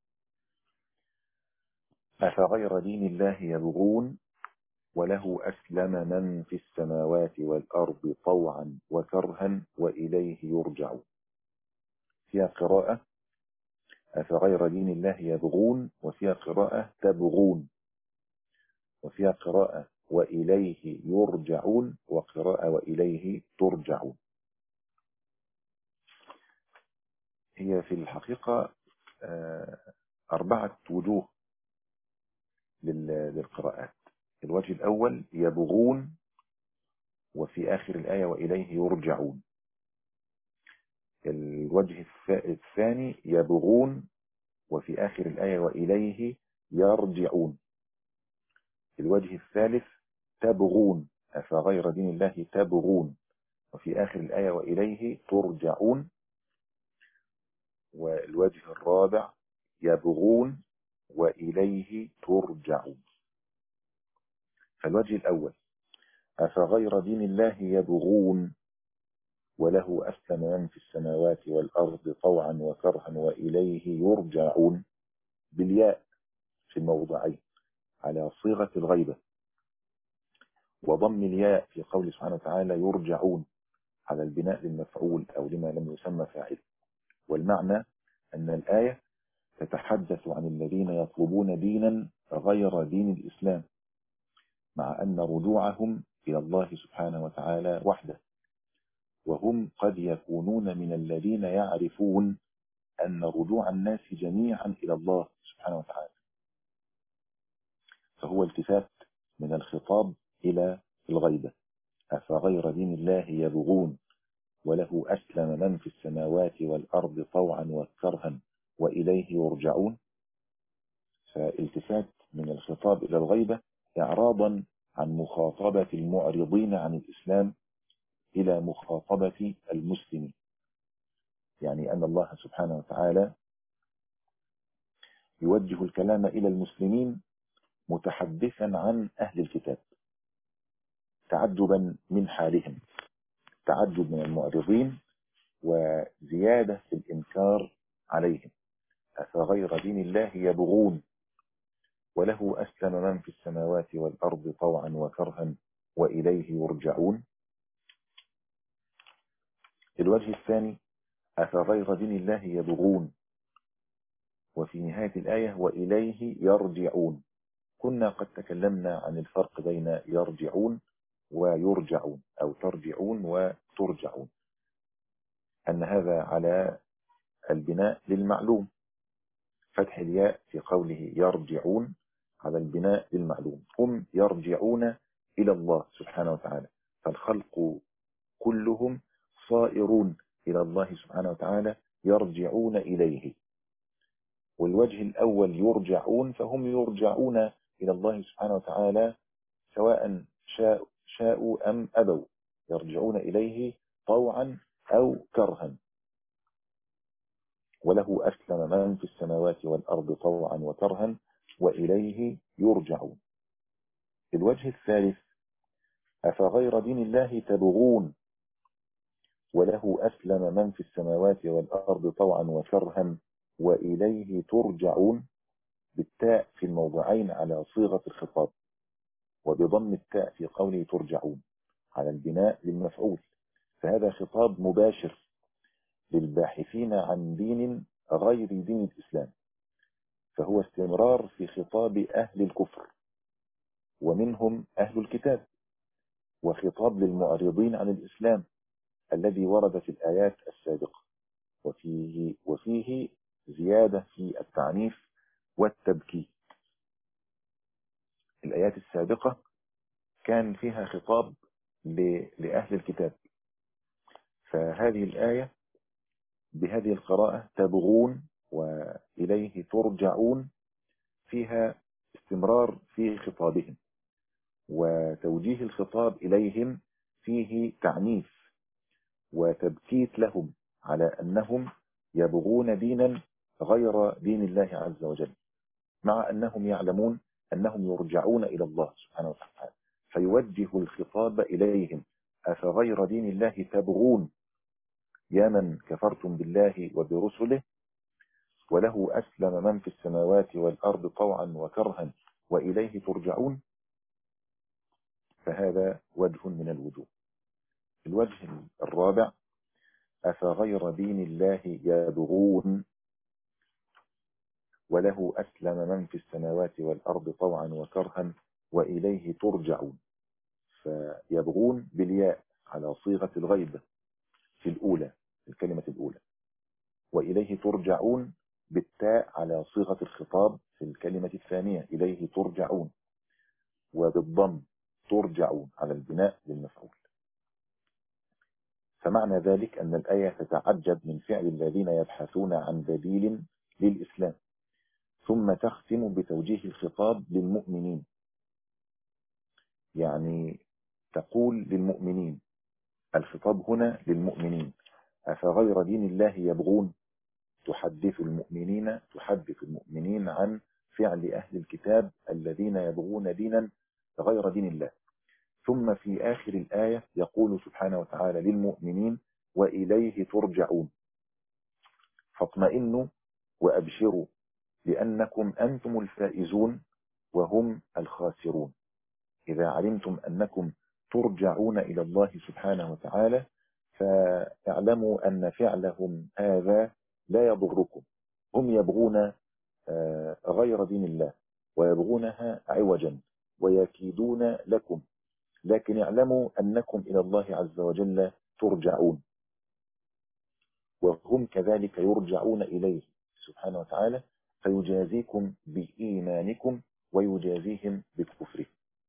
أفغير دين الله يبغون وله أسلم من في السماوات والأرض طوعا وكرها وإليه يرجعون. فيها قراءة أفغير دين الله يبغون، وفيها قراءة تبغون، وفيها قراءة وإليه يرجعون، وقراءة وإليه ترجعون. هي في الحقيقة أربعة وجوه للقراءات. الوجه الأول يبغون، وفي آخر الآية وإليه يرجعون. الوجه الثاني يبغون، وفي آخر الآية وإليه يرجعون. الوجه الثالث تبغون، أفغير دين الله تبغون، وفي آخر الآية وإليه ترجعون. والوجه الرابع يبغون وإليه ترجعون. فالوجه الأول أفغير دين الله يبغون وله أسلم من في السماوات والأرض طوعا وكرها وإليه يرجعون بالياء في الموضعين على صيغة الغيبة، وضم الياء في قول سبحانه وتعالى يرجعون على البناء للمفعول أو لما لم يسمى فاعل. والمعنى أن الآية تتحدث عن الذين يطلبون دينا غير دين الإسلام، مع أن رجوعهم إلى الله سبحانه وتعالى وحده، وهم قد يكونون من الذين يعرفون أن رجوع الناس جميعا إلى الله سبحانه وتعالى. فهو التفات من الخطاب إلى الغيبة. أفغير دين الله يبغون وله أسلم من في السماوات والأرض طوعا وكرها وإليه يرجعون. فالتفات من الخطاب إلى الغيبة إعراضا عن مخاطبة المعرضين عن الإسلام إلى مخاطبة المسلمين. يعني أن الله سبحانه وتعالى يوجه الكلام إلى المسلمين متحدثا عن أهل الكتاب تعجبا من حالهم، تعجب من المعرضين وزيادة في الإنكار عليهم. أفغير دين الله يبغون وله أسلم من في السماوات والأرض طوعا وكرها وإليه يرجعون. الوجه الثاني أفغير دين الله يبغون، وفي نهاية الآية وإليه يرجعون. كنا قد تكلمنا عن الفرق بين يرجعون ويرجعون أو ترجعون وترجعون، أن هذا على البناء للمعلوم، فتح الياء في قوله يرجعون على البناء للمعلوم، هم يرجعون إلى الله سبحانه وتعالى، فالخلق كلهم صائرون إلى الله سبحانه وتعالى يرجعون إليه. والوجه الأول يرجعون، فهم يرجعون إلى الله سبحانه وتعالى سواء شاء شاءوا أم أبوا، يرجعون إليه طوعا أو كرها. وله أسلم من في السماوات والأرض طوعا وكرها وإليه يرجعون. الوجه الثالث أفغير دين الله تبغون وله أسلم من في السماوات والأرض طوعا وكرها وإليه ترجعون، بالتاء في الموضعين على صيغة الخطاب، وبضم التاء في قوله ترجعون على البناء للمفعول، فهذا خطاب مباشر للباحثين عن دين غير دين الإسلام، فهو استمرار في خطاب أهل الكفر ومنهم أهل الكتاب، وخطاب للمعرضين عن الإسلام الذي ورد في الآيات السابقة، وفيه, وفيه زيادة في التعنيف والتبكيت. الآيات السابقة كان فيها خطاب لأهل الكتاب، فهذه الآية بهذه القراءة تبغون وإليه ترجعون فيها استمرار في خطابهم، وتوجيه الخطاب إليهم فيه تعنيف وتبكيت لهم على أنهم يبغون دينا غير دين الله عز وجل، مع أنهم يعلمون أنهم يرجعون إلى الله سبحانه وتعالى، فيوجه الخطاب إليهم أفغير دين الله تبغون يا من كفرتم بالله وبرسله وله أسلم من في السماوات والأرض طوعا وكرها وإليه ترجعون، فهذا وجه من الوجوه. الوجه الرابع أفغير دين الله يبغون وله أسلم من في السماوات والأرض طوعا وكرها وإليه ترجعون، فيبغون بالياء على صيغة الغيبة في الأولى، في الكلمة الأولى، وإليه ترجعون بالتاء على صيغة الخطاب في الكلمة الثانية إليه ترجعون، وبالضم ترجعون على البناء للمفعول. فمعنى ذلك أن الآية تتعجب من فعل الذين يبحثون عن بديل للإسلام، ثم تختم بتوجيه الخطاب للمؤمنين، يعني تقول للمؤمنين، الخطاب هنا للمؤمنين، أفغير دين الله يبغون، تحدث المؤمنين تحدث المؤمنين عن فعل أهل الكتاب الذين يبغون دينا غير دين الله. ثم في آخر الآية يقول سبحانه وتعالى للمؤمنين وإليه ترجعون، فاطمئنوا وأبشروا لأنكم أنتم الفائزون وهم الخاسرون. إذا علمتم أنكم ترجعون إلى الله سبحانه وتعالى فاعلموا أن فعلهم هذا لا يضركم، هم يبغون غير دين الله ويبغونها عوجا ويكيدون لكم، لكن اعلموا أنكم إلى الله عز وجل ترجعون، وهم كذلك يرجعون إليه سبحانه وتعالى فيجازيكم بإيمانكم ويجازيهم بكفرهم.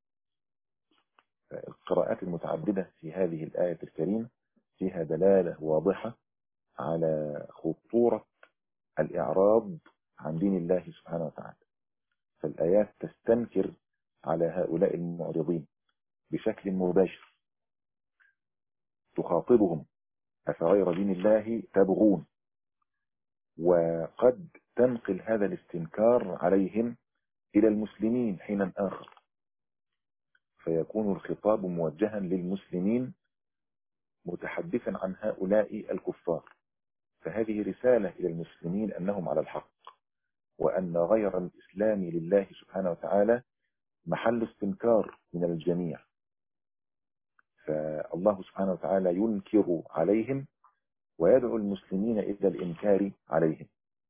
القراءات المتعددة في هذه الآية الكريمة فيها دلالة واضحة على خطورة الإعراض عن دين الله سبحانه وتعالى، فالآيات تستنكر على هؤلاء المعرضين بشكل مباشر، تخاطبهم أفغير دين الله تبغون، وقد تنقل هذا الاستنكار عليهم إلى المسلمين حينا آخر، فيكون الخطاب موجها للمسلمين متحدثا عن هؤلاء الكفار، فهذه رسالة إلى المسلمين أنهم على الحق، وأن غير الإسلام لله سبحانه وتعالى محل استنكار من الجميع، فالله سبحانه وتعالى ينكر عليهم ويدعو المسلمين إلى الإنكار عليهم.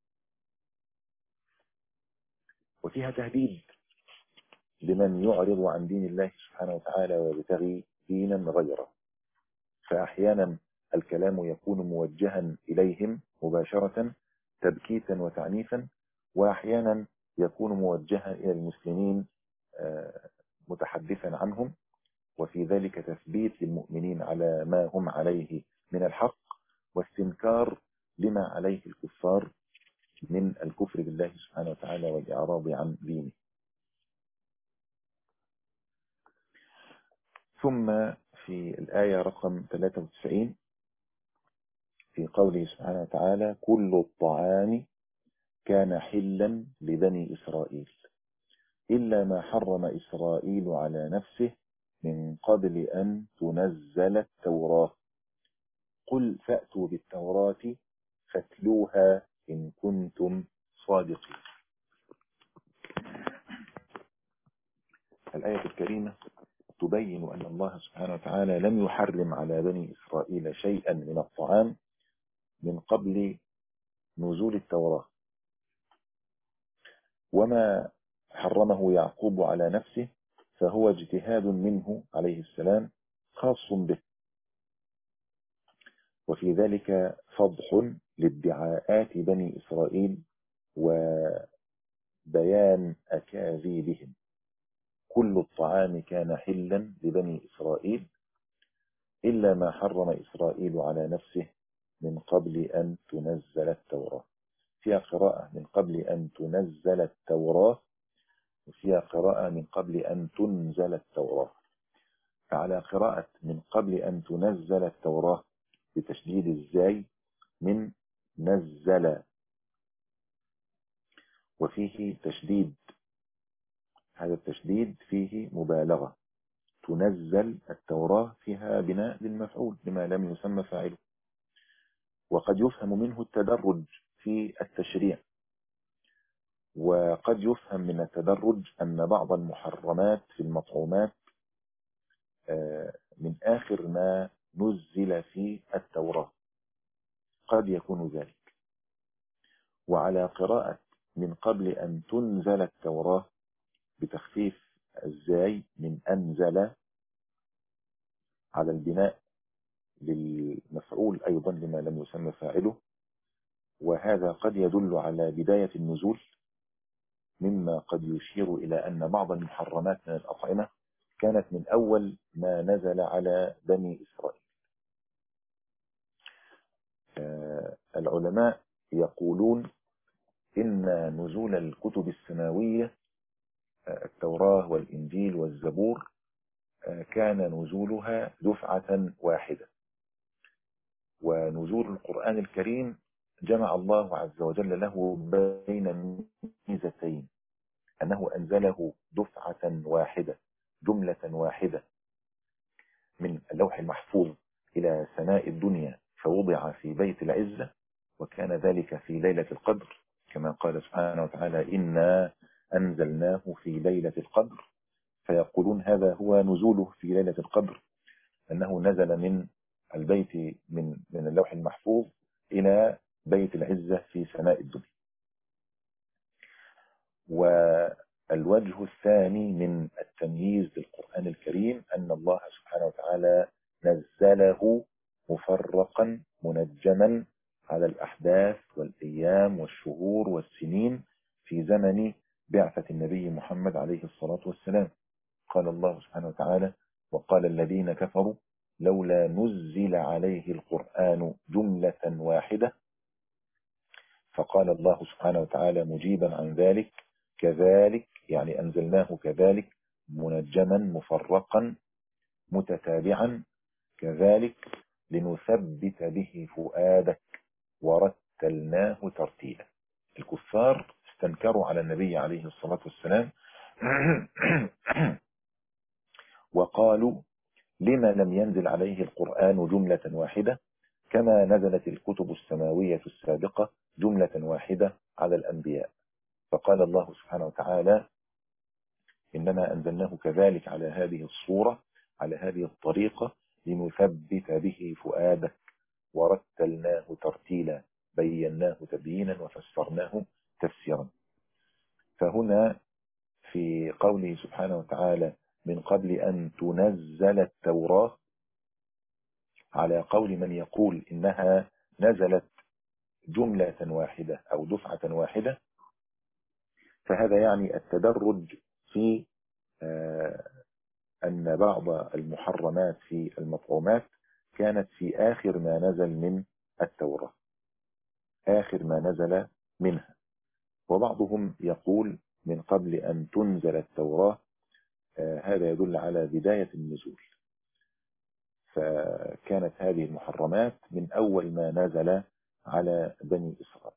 وفيها تهديد لمن يعرض عن دين الله سبحانه وتعالى ويبتغي دينا غيره، فأحيانا الكلام يكون موجها إليهم مباشرة تبكيتا وتعنيفا، وأحيانا يكون موجها إلى المسلمين متحدثا عنهم، وفي ذلك تثبيت للمؤمنين على ما هم عليه من الحق، واستنكار لما عليه الكفار من الكفر بالله سبحانه وتعالى والإعراض عن دينه. ثم في الآية رقم ثلاثة وتسعين في قوله سبحانه وتعالى: كل الطعام كان حلا لبني إسرائيل إلا ما حرم إسرائيل على نفسه من قبل أن تنزل التوراة قل فأتوا بالتوراة فاتلوها إن كنتم صادقين. الآية الكريمة تبين أن الله سبحانه وتعالى لم يحرم على بني إسرائيل شيئا من الطعام من قبل نزول التوراة، وما حرمه يعقوب على نفسه فهو اجتهاد منه عليه السلام خاص به، وفي ذلك فضح لادعاءات بني إسرائيل وبيان أكاذيبهم. كل الطعام كان حلا لبني إسرائيل إلا ما حرم إسرائيل على نفسه من قبل أن تنزل التوراة. فيها قراءة من قبل أن تنزل التوراة، وفيها قراءة من قبل أن تنزل التوراة. فعلى قراءة من قبل أن تنزل التوراة بتشديد الزاي من نزل، وفيه تشديد، هذا التشديد فيه مبالغة. تنزل التوراة فيها بناء للمفعول لما لم يسمى فاعله، وقد يفهم منه التدرج في التشريع، وقد يفهم من التدرج أن بعض المحرمات في المطعومات من آخر ما نزل في التوراة، قد يكون ذلك. وعلى قراءة من قبل أن تنزل التوراة بتخفيف الزاي من أنزل على البناء للمفعول أيضا لما لم يسمى فاعله، وهذا قد يدل على بداية النزول، مما قد يشير إلى أن بعض المحرمات من الأطعمة كانت من أول ما نزل على بني إسرائيل. آه العلماء يقولون إن نزول الكتب السماوية آه التوراة والإنجيل والزبور آه كان نزولها دفعة واحدة، ونزول القرآن الكريم جمع الله عز وجل له بين ميزتين: أنه أنزله دفعة واحدة جملة واحدة من اللوح المحفوظ إلى سماء الدنيا، فوضع في بيت العزة، وكان ذلك في ليلة القدر، كما قال سبحانه وتعالى: إنا أنزلناه في ليلة القدر. فيقولون هذا هو نزوله في ليلة القدر، أنه نزل من البيت من من اللوح المحفوظ إلى بيت العزة في سماء الدنيا. والوجه الثاني من التمييز للقرآن الكريم أن الله سبحانه وتعالى نزله مفرقا منجما على الأحداث والأيام والشهور والسنين في زمن بعثة النبي محمد عليه الصلاة والسلام. قال الله سبحانه وتعالى: وقال الذين كفروا لولا نزل عليه القرآن جملة واحدة. فقال الله سبحانه وتعالى مجيبا عن ذلك: كذلك، يعني أنزلناه كذلك منجما مفرقا متتابعا، كذلك لنثبت به فؤادك ورتلناه ترتيلا. الكفار استنكروا على النبي عليه الصلاة والسلام وقالوا: لما لم ينزل عليه القرآن جملة واحدة كما نزلت الكتب السماوية السابقة جملة واحدة على الأنبياء؟ فقال الله سبحانه وتعالى: إنما أنزلناه كذلك على هذه الصورة، على هذه الطريقة، لنثبت به فؤادك ورتلناه ترتيلا، بيناه تبيينا وفسرناه تفسيرا. فهنا في قوله سبحانه وتعالى: من قبل أن تنزل التوراة، على قول قول من يقول إنها نزلت جملة واحدة أو دفعة واحدة، فهذا يعني التدرج في أن بعض المحرمات في المطعومات كانت في آخر ما نزل من التوراة، آخر ما نزل منها. وبعضهم يقول من قبل أن تنزل التوراة، هذا يدل على بداية النزول، فكانت هذه المحرمات من أول ما نزل على بني إسرائيل.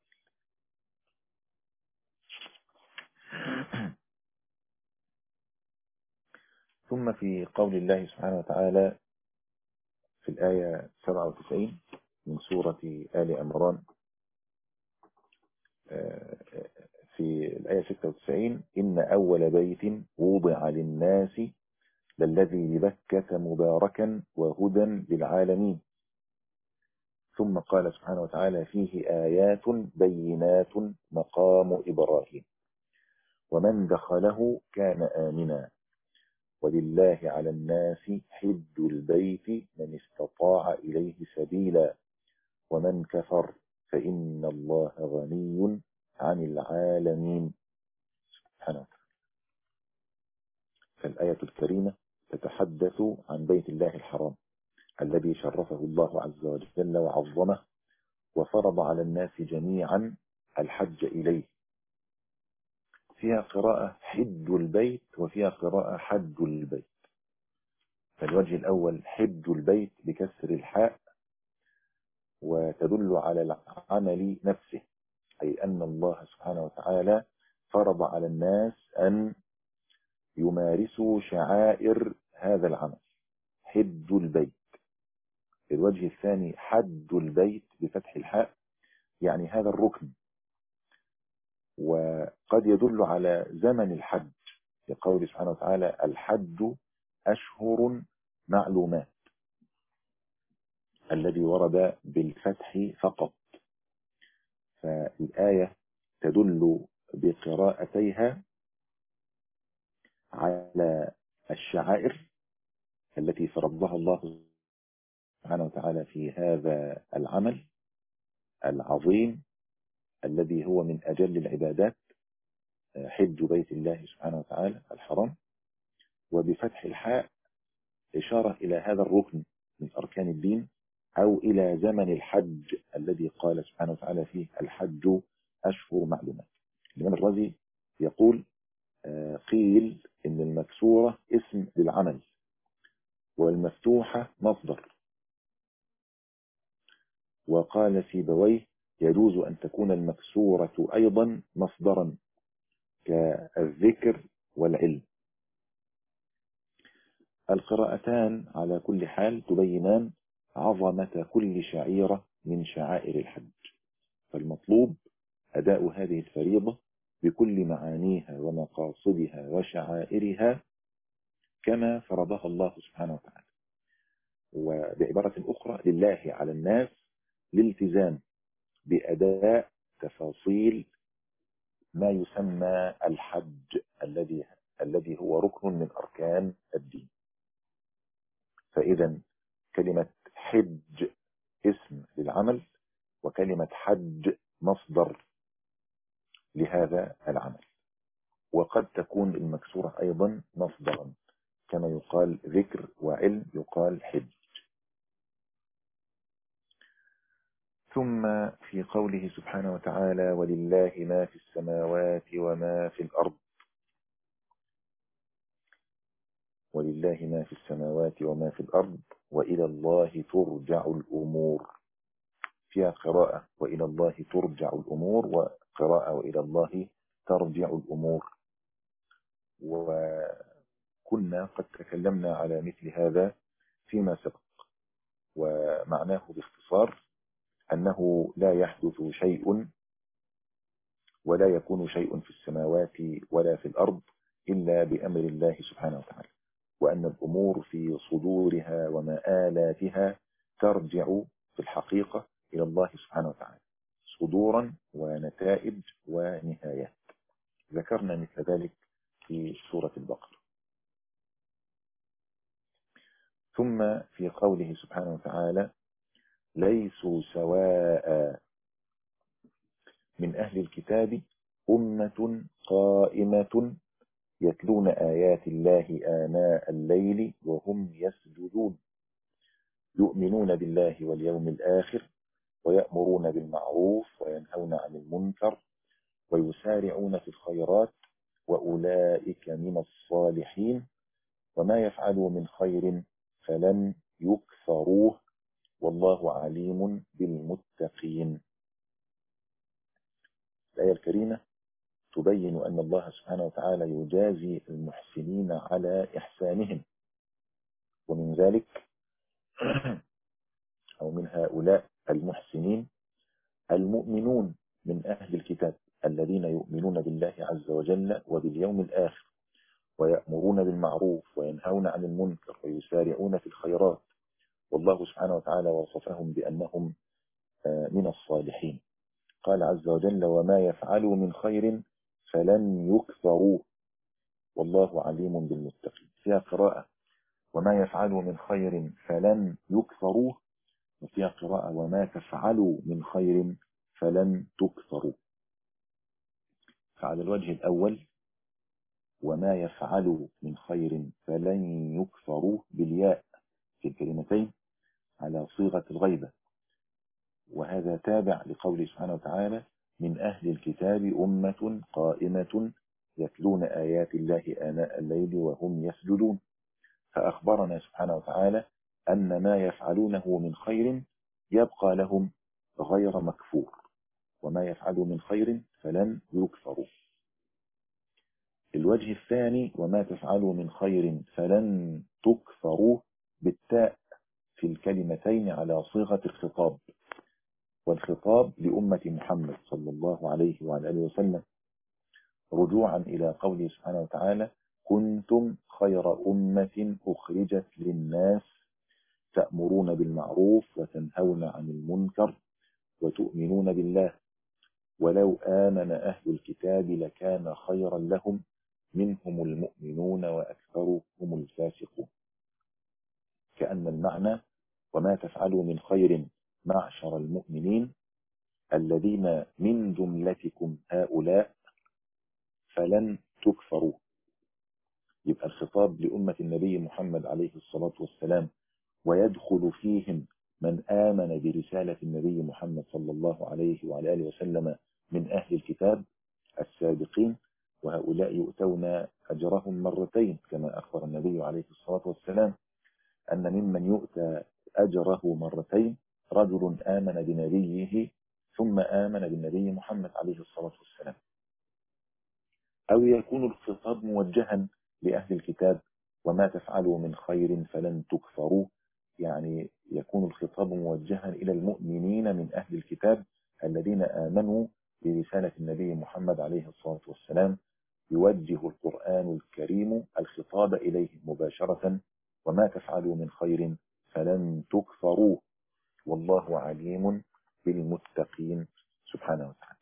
ثم في قول الله سبحانه وتعالى في الآية سبعة وتسعين من سورة آل عمران، في الآية ستة وتسعين: إن أول بيت وضع للناس للذي ببكة مباركا وهدى للعالمين. ثم قال سبحانه وتعالى: فيه آيات بينات مقام إبراهيم ومن دخله كان آمنا ولله على الناس حج البيت من استطاع إليه سبيلا ومن كفر فإن الله غني عن العالمين سبحانه وتعالى. فالآية الكريمة تتحدث عن بيت الله الحرام الذي شرفه الله عز وجل وعظمه وفرض على الناس جميعا الحج إليه. فيها قراءة حج البيت وفيها قراءة حج البيت. فالوجه الأول حج البيت بكسر الحاء، وتدل على العمل نفسه، أي أن الله سبحانه وتعالى فرض على الناس أن يمارسوا شعائر هذا العمل، حج البيت. الوجه الثاني حج البيت بفتح الحاء، يعني هذا الركن، وقد يدل على زمن الحج لقول سبحانه وتعالى: الحج أشهر معلومات، الذي ورد بالفتح فقط. فالآية تدل بقراءتيها على الشعائر التي فرضها الله سبحانه وتعالى في هذا العمل العظيم الذي هو من أجل العبادات، حج بيت الله سبحانه وتعالى الحرام. وبفتح الحاء إشارة إلى هذا الركن من أركان الدين، أو إلى زمن الحج الذي قال سبحانه وتعالى فيه: الحج أشهر معلومات. الإمام الرازي يقول: قيل إن المكسورة اسم للعمل والمفتوحة مصدر. وقال سيبويه: يجوز أن تكون المكسورة أيضا مصدرا كالذكر والعلم. القراءتان على كل حال تبينان عظمة كل شعيرة من شعائر الحج، فالمطلوب أداء هذه الفريضة بكل معانيها ومقاصدها وشعائرها كما فرضها الله سبحانه وتعالى. وبعبارة أخرى: لله على الناس الالتزام بأداء تفاصيل ما يسمى الحج الذي الذي هو ركن من أركان الدين. فإذا كلمة حج اسم للعمل، وكلمة حج مصدر لهذا العمل. وقد تكون المكسورة أيضا مصدرا، كما يقال ذكر وعلم يقال حج. ثم في قوله سبحانه وتعالى: ولله ما في السماوات وما في الأرض. ولله ما في السماوات وما في الأرض وإلى الله ترجع الأمور. فيها قراءة وإلى الله ترجع الأمور، وقراءة وإلى الله ترجع الأمور. وكنا قد تكلمنا على مثل هذا فيما سبق، ومعناه باختصار أنه لا يحدث شيء ولا يكون شيء في السماوات ولا في الأرض إلا بأمر الله سبحانه وتعالى، وأن الأمور في صدورها ومآلاتها ترجع في الحقيقة إلى الله سبحانه وتعالى، صدورا ونتائج ونهايات. ذكرنا مثل ذلك في سورة البقرة. ثم في قوله سبحانه وتعالى: ليسوا سواء من أهل الكتاب أمة قائمة يتلون آيات الله آناء الليل وهم يسجدون يؤمنون بالله واليوم الآخر ويأمرون بالمعروف وينهون عن المنكر ويسارعون في الخيرات وأولئك من الصالحين وما يفعلوا من خير فلن يكفروه والله عليم بالمتقين. الآية الكريمة تبين أن الله سبحانه وتعالى يجازي المحسنين على إحسانهم، ومن ذلك أو من هؤلاء المحسنين المؤمنون من أهل الكتاب الذين يؤمنون بالله عز وجل وباليوم الآخر ويأمرون بالمعروف وينهون عن المنكر ويسارعون في الخيرات، والله سبحانه وتعالى وصفهم بأنهم من الصالحين. قال عز وجل وما يفعلوا من خير فلن يكفروه والله عليم بالمتقين. فيها قراءة وما يفعلوا من خير فلن يكفروه، وفيها قراءة وما تفعلوا من خير فلن تكفروا. فعلى الوجه الأول وما يفعلوا من خير فلن يكفروه بالياء في الكلمتين على صيغة الغيبة، وهذا تابع لقوله سبحانه وتعالى من أهل الكتاب أمة قائمة يتلون آيات الله آناء الليل وهم يسجدون، فأخبرنا سبحانه وتعالى أن ما يفعلونه من خير يبقى لهم غير مكفور، وما يفعلوا من خير فلن يكفروا. الوجه الثاني وما تفعلوا من خير فلن تكفروا بالتاء في الكلمتين على صيغة الخطاب، والخطاب لأمة محمد صلى الله عليه وعلى آله وسلم، رجوعا إلى قوله سبحانه وتعالى كنتم خير أمة أخرجت للناس تأمرون بالمعروف وتنهون عن المنكر وتؤمنون بالله ولو آمن أهل الكتاب لكان خيرا لهم منهم المؤمنون وأكثرهم الفاسقون. كأن المعنى وما تفعلوا من خير معشر المؤمنين الذين من جملتكم هؤلاء فلن تكفروا. يبقى الخطاب لأمة النبي محمد عليه الصلاة والسلام، ويدخل فيهم من آمن برسالة النبي محمد صلى الله عليه وعلى آله وسلم من أهل الكتاب السابقين، وهؤلاء يؤتون أجرهم مرتين كما أخبر النبي عليه الصلاة والسلام أن ممن يؤتى أجره مرتين رجل آمن بنبيه ثم آمن بالنبي محمد عليه الصلاة والسلام. أو يكون الخطاب موجها لأهل الكتاب وما تفعلوا من خير فلن تكفروا، يعني يكون الخطاب موجها إلى المؤمنين من أهل الكتاب الذين آمنوا برسالة النبي محمد عليه الصلاة والسلام، يوجه القرآن الكريم الخطاب إليهم مباشرة وما تفعلوا من خير فلن تكفروا والله عليم بالمتقين سبحانه وتعالى.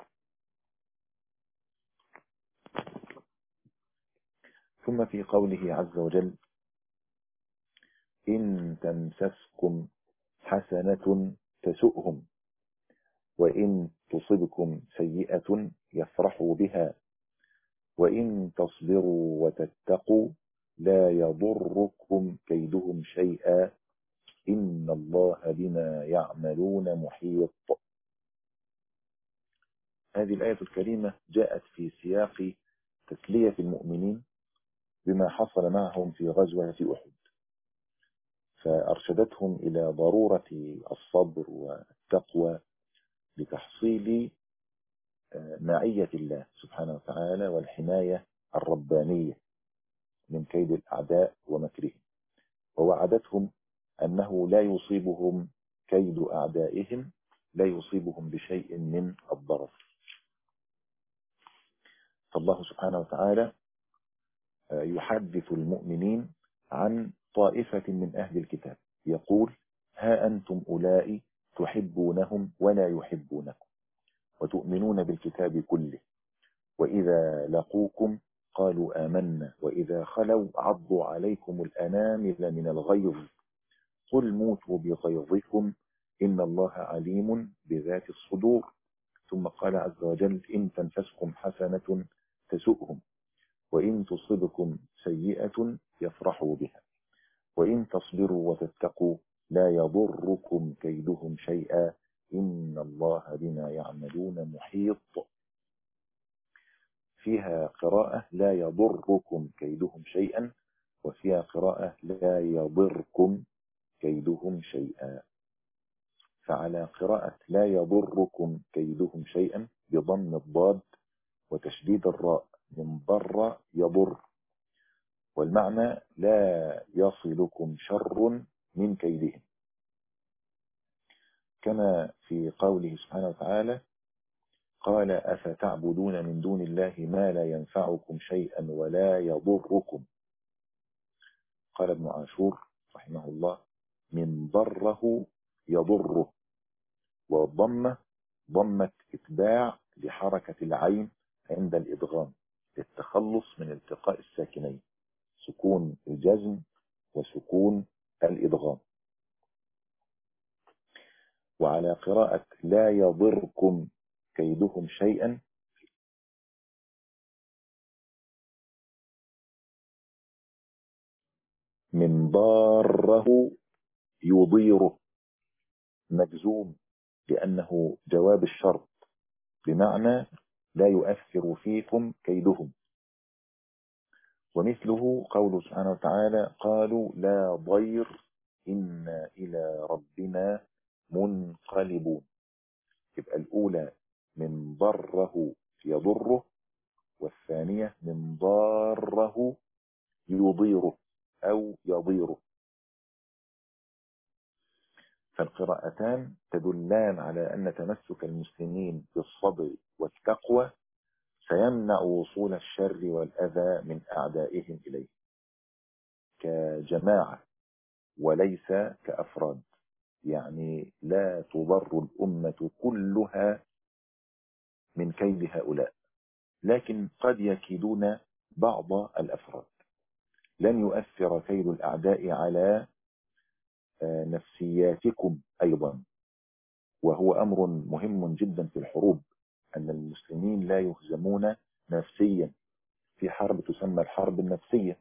ثم في قوله عز وجل إن تمسسكم حسنة تسؤهم وإن تصبكم سيئة يفرحوا بها وإن تصبروا وتتقوا لا يضركم كيدهم شيئا إن الله بما يعملون محيط. هذه الآية الكريمة جاءت في سياق تسلية المؤمنين بما حصل معهم في غزوة أحد، فأرشدتهم إلى ضرورة الصبر والتقوى لتحصيل معية الله سبحانه وتعالى والحماية الربانية من كيد الأعداء ومكرهم، ووعدتهم أنه لا يصيبهم كيد أعدائهم لا يصيبهم بشيء من الضرر. فالله سبحانه وتعالى يحدث المؤمنين عن طائفة من أهل الكتاب يقول ها أنتم أولئك تحبونهم ولا يحبونكم وتؤمنون بالكتاب كله وإذا لقوكم قالوا آمنا وإذا خلوا عضوا عليكم الأنامل من الغيظ قل موتوا بغيظكم إن الله عليم بذات الصدور. ثم قال عز وجل إن تمسسكم حسنة تسؤهم وإن تصبكم سيئة يفرحوا بها وإن تصبروا وتتقوا لا يضركم كيدهم شيئا إن الله بما يعملون محيط. فيها قراءة لا يضركم كيدهم شيئا، وفيها قراءة لا يضركم كيدهم شيئا. فعلى قراءة لا يضركم كيدهم شيئا بضم الضاد وتشديد الراء من ضر يضر، والمعنى لا يصلكم شر من كيدهم، كما في قوله سبحانه وتعالى قال أفتعبدون من دون الله ما لا ينفعكم شيئا ولا يضركم. قال ابن عاشور رحمه الله من ضره يضره، والضمة ضمة اتباع لحركة العين عند الإدغام للتخلص من التقاء الساكنين، سكون الجزم وسكون الإدغام. وعلى قراءة لا يضركم كيدهم شيئا من ضاره يضيره مجزوم لأنه جواب الشرط بمعنى لا يؤثر فيكم كيدهم. ومثله قوله سبحانه وتعالى قالوا لا ضير إنا إلى ربنا منقلبون. يبقى الأولى من ضره يضره، والثانية من ضاره يضيره أو يضيره. فالقراءتان تدلان على أن تمسك المسلمين بالصبر والتقوى سيمنع وصول الشر والأذى من أعدائهم إليه كجماعة وليس كأفراد. يعني لا تضر الأمة كلها من كيد هؤلاء، لكن قد يكيدون بعض الأفراد. لن يؤثر كيد الأعداء على نفسياتكم أيضا، وهو أمر مهم جدا في الحروب، أن المسلمين لا يهزمون نفسيا في حرب تسمى الحرب النفسية،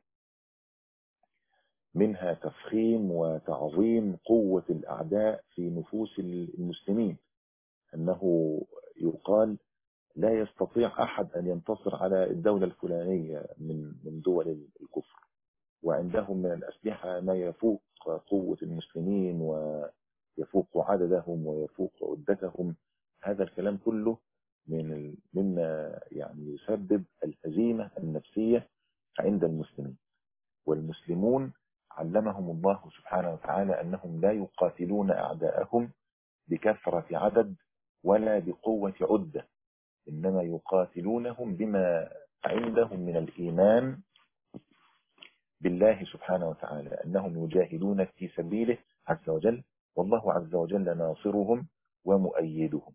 منها تفخيم وتعظيم قوة الأعداء في نفوس المسلمين، أنه يقال لا يستطيع أحد أن ينتصر على الدولة الفلانية من من دول الكفر، وعندهم من الأسلحة ما يفوق قوة المسلمين ويفوق عددهم ويفوق عدتهم. هذا الكلام كله من مما يعني يسبب الهزيمة النفسية عند المسلمين. والمسلمون علمهم الله سبحانه وتعالى أنهم لا يقاتلون أعداءهم بكثرة عدد ولا بقوة عدة، إنما يقاتلونهم بما عندهم من الإيمان بالله سبحانه وتعالى، أنهم يجاهدون في سبيله عز وجل، والله عز وجل ناصرهم ومؤيدهم.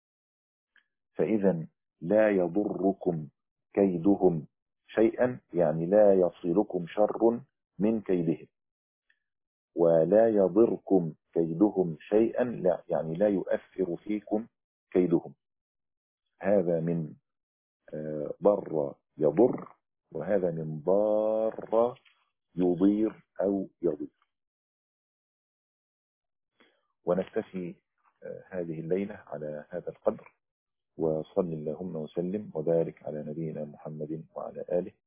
فإذا لا يضركم كيدهم شيئا يعني لا يصلكم شر من كيدهم، ولا يضركم كيدهم شيئا لا يعني لا يؤثر فيكم كيدهم. هذا من ضر يضر، وهذا من ضار يضير أو يضير. ونكتفي هذه الليلة على هذا القدر، وصل اللهم وسلم وبارك على نبينا محمد وعلى آله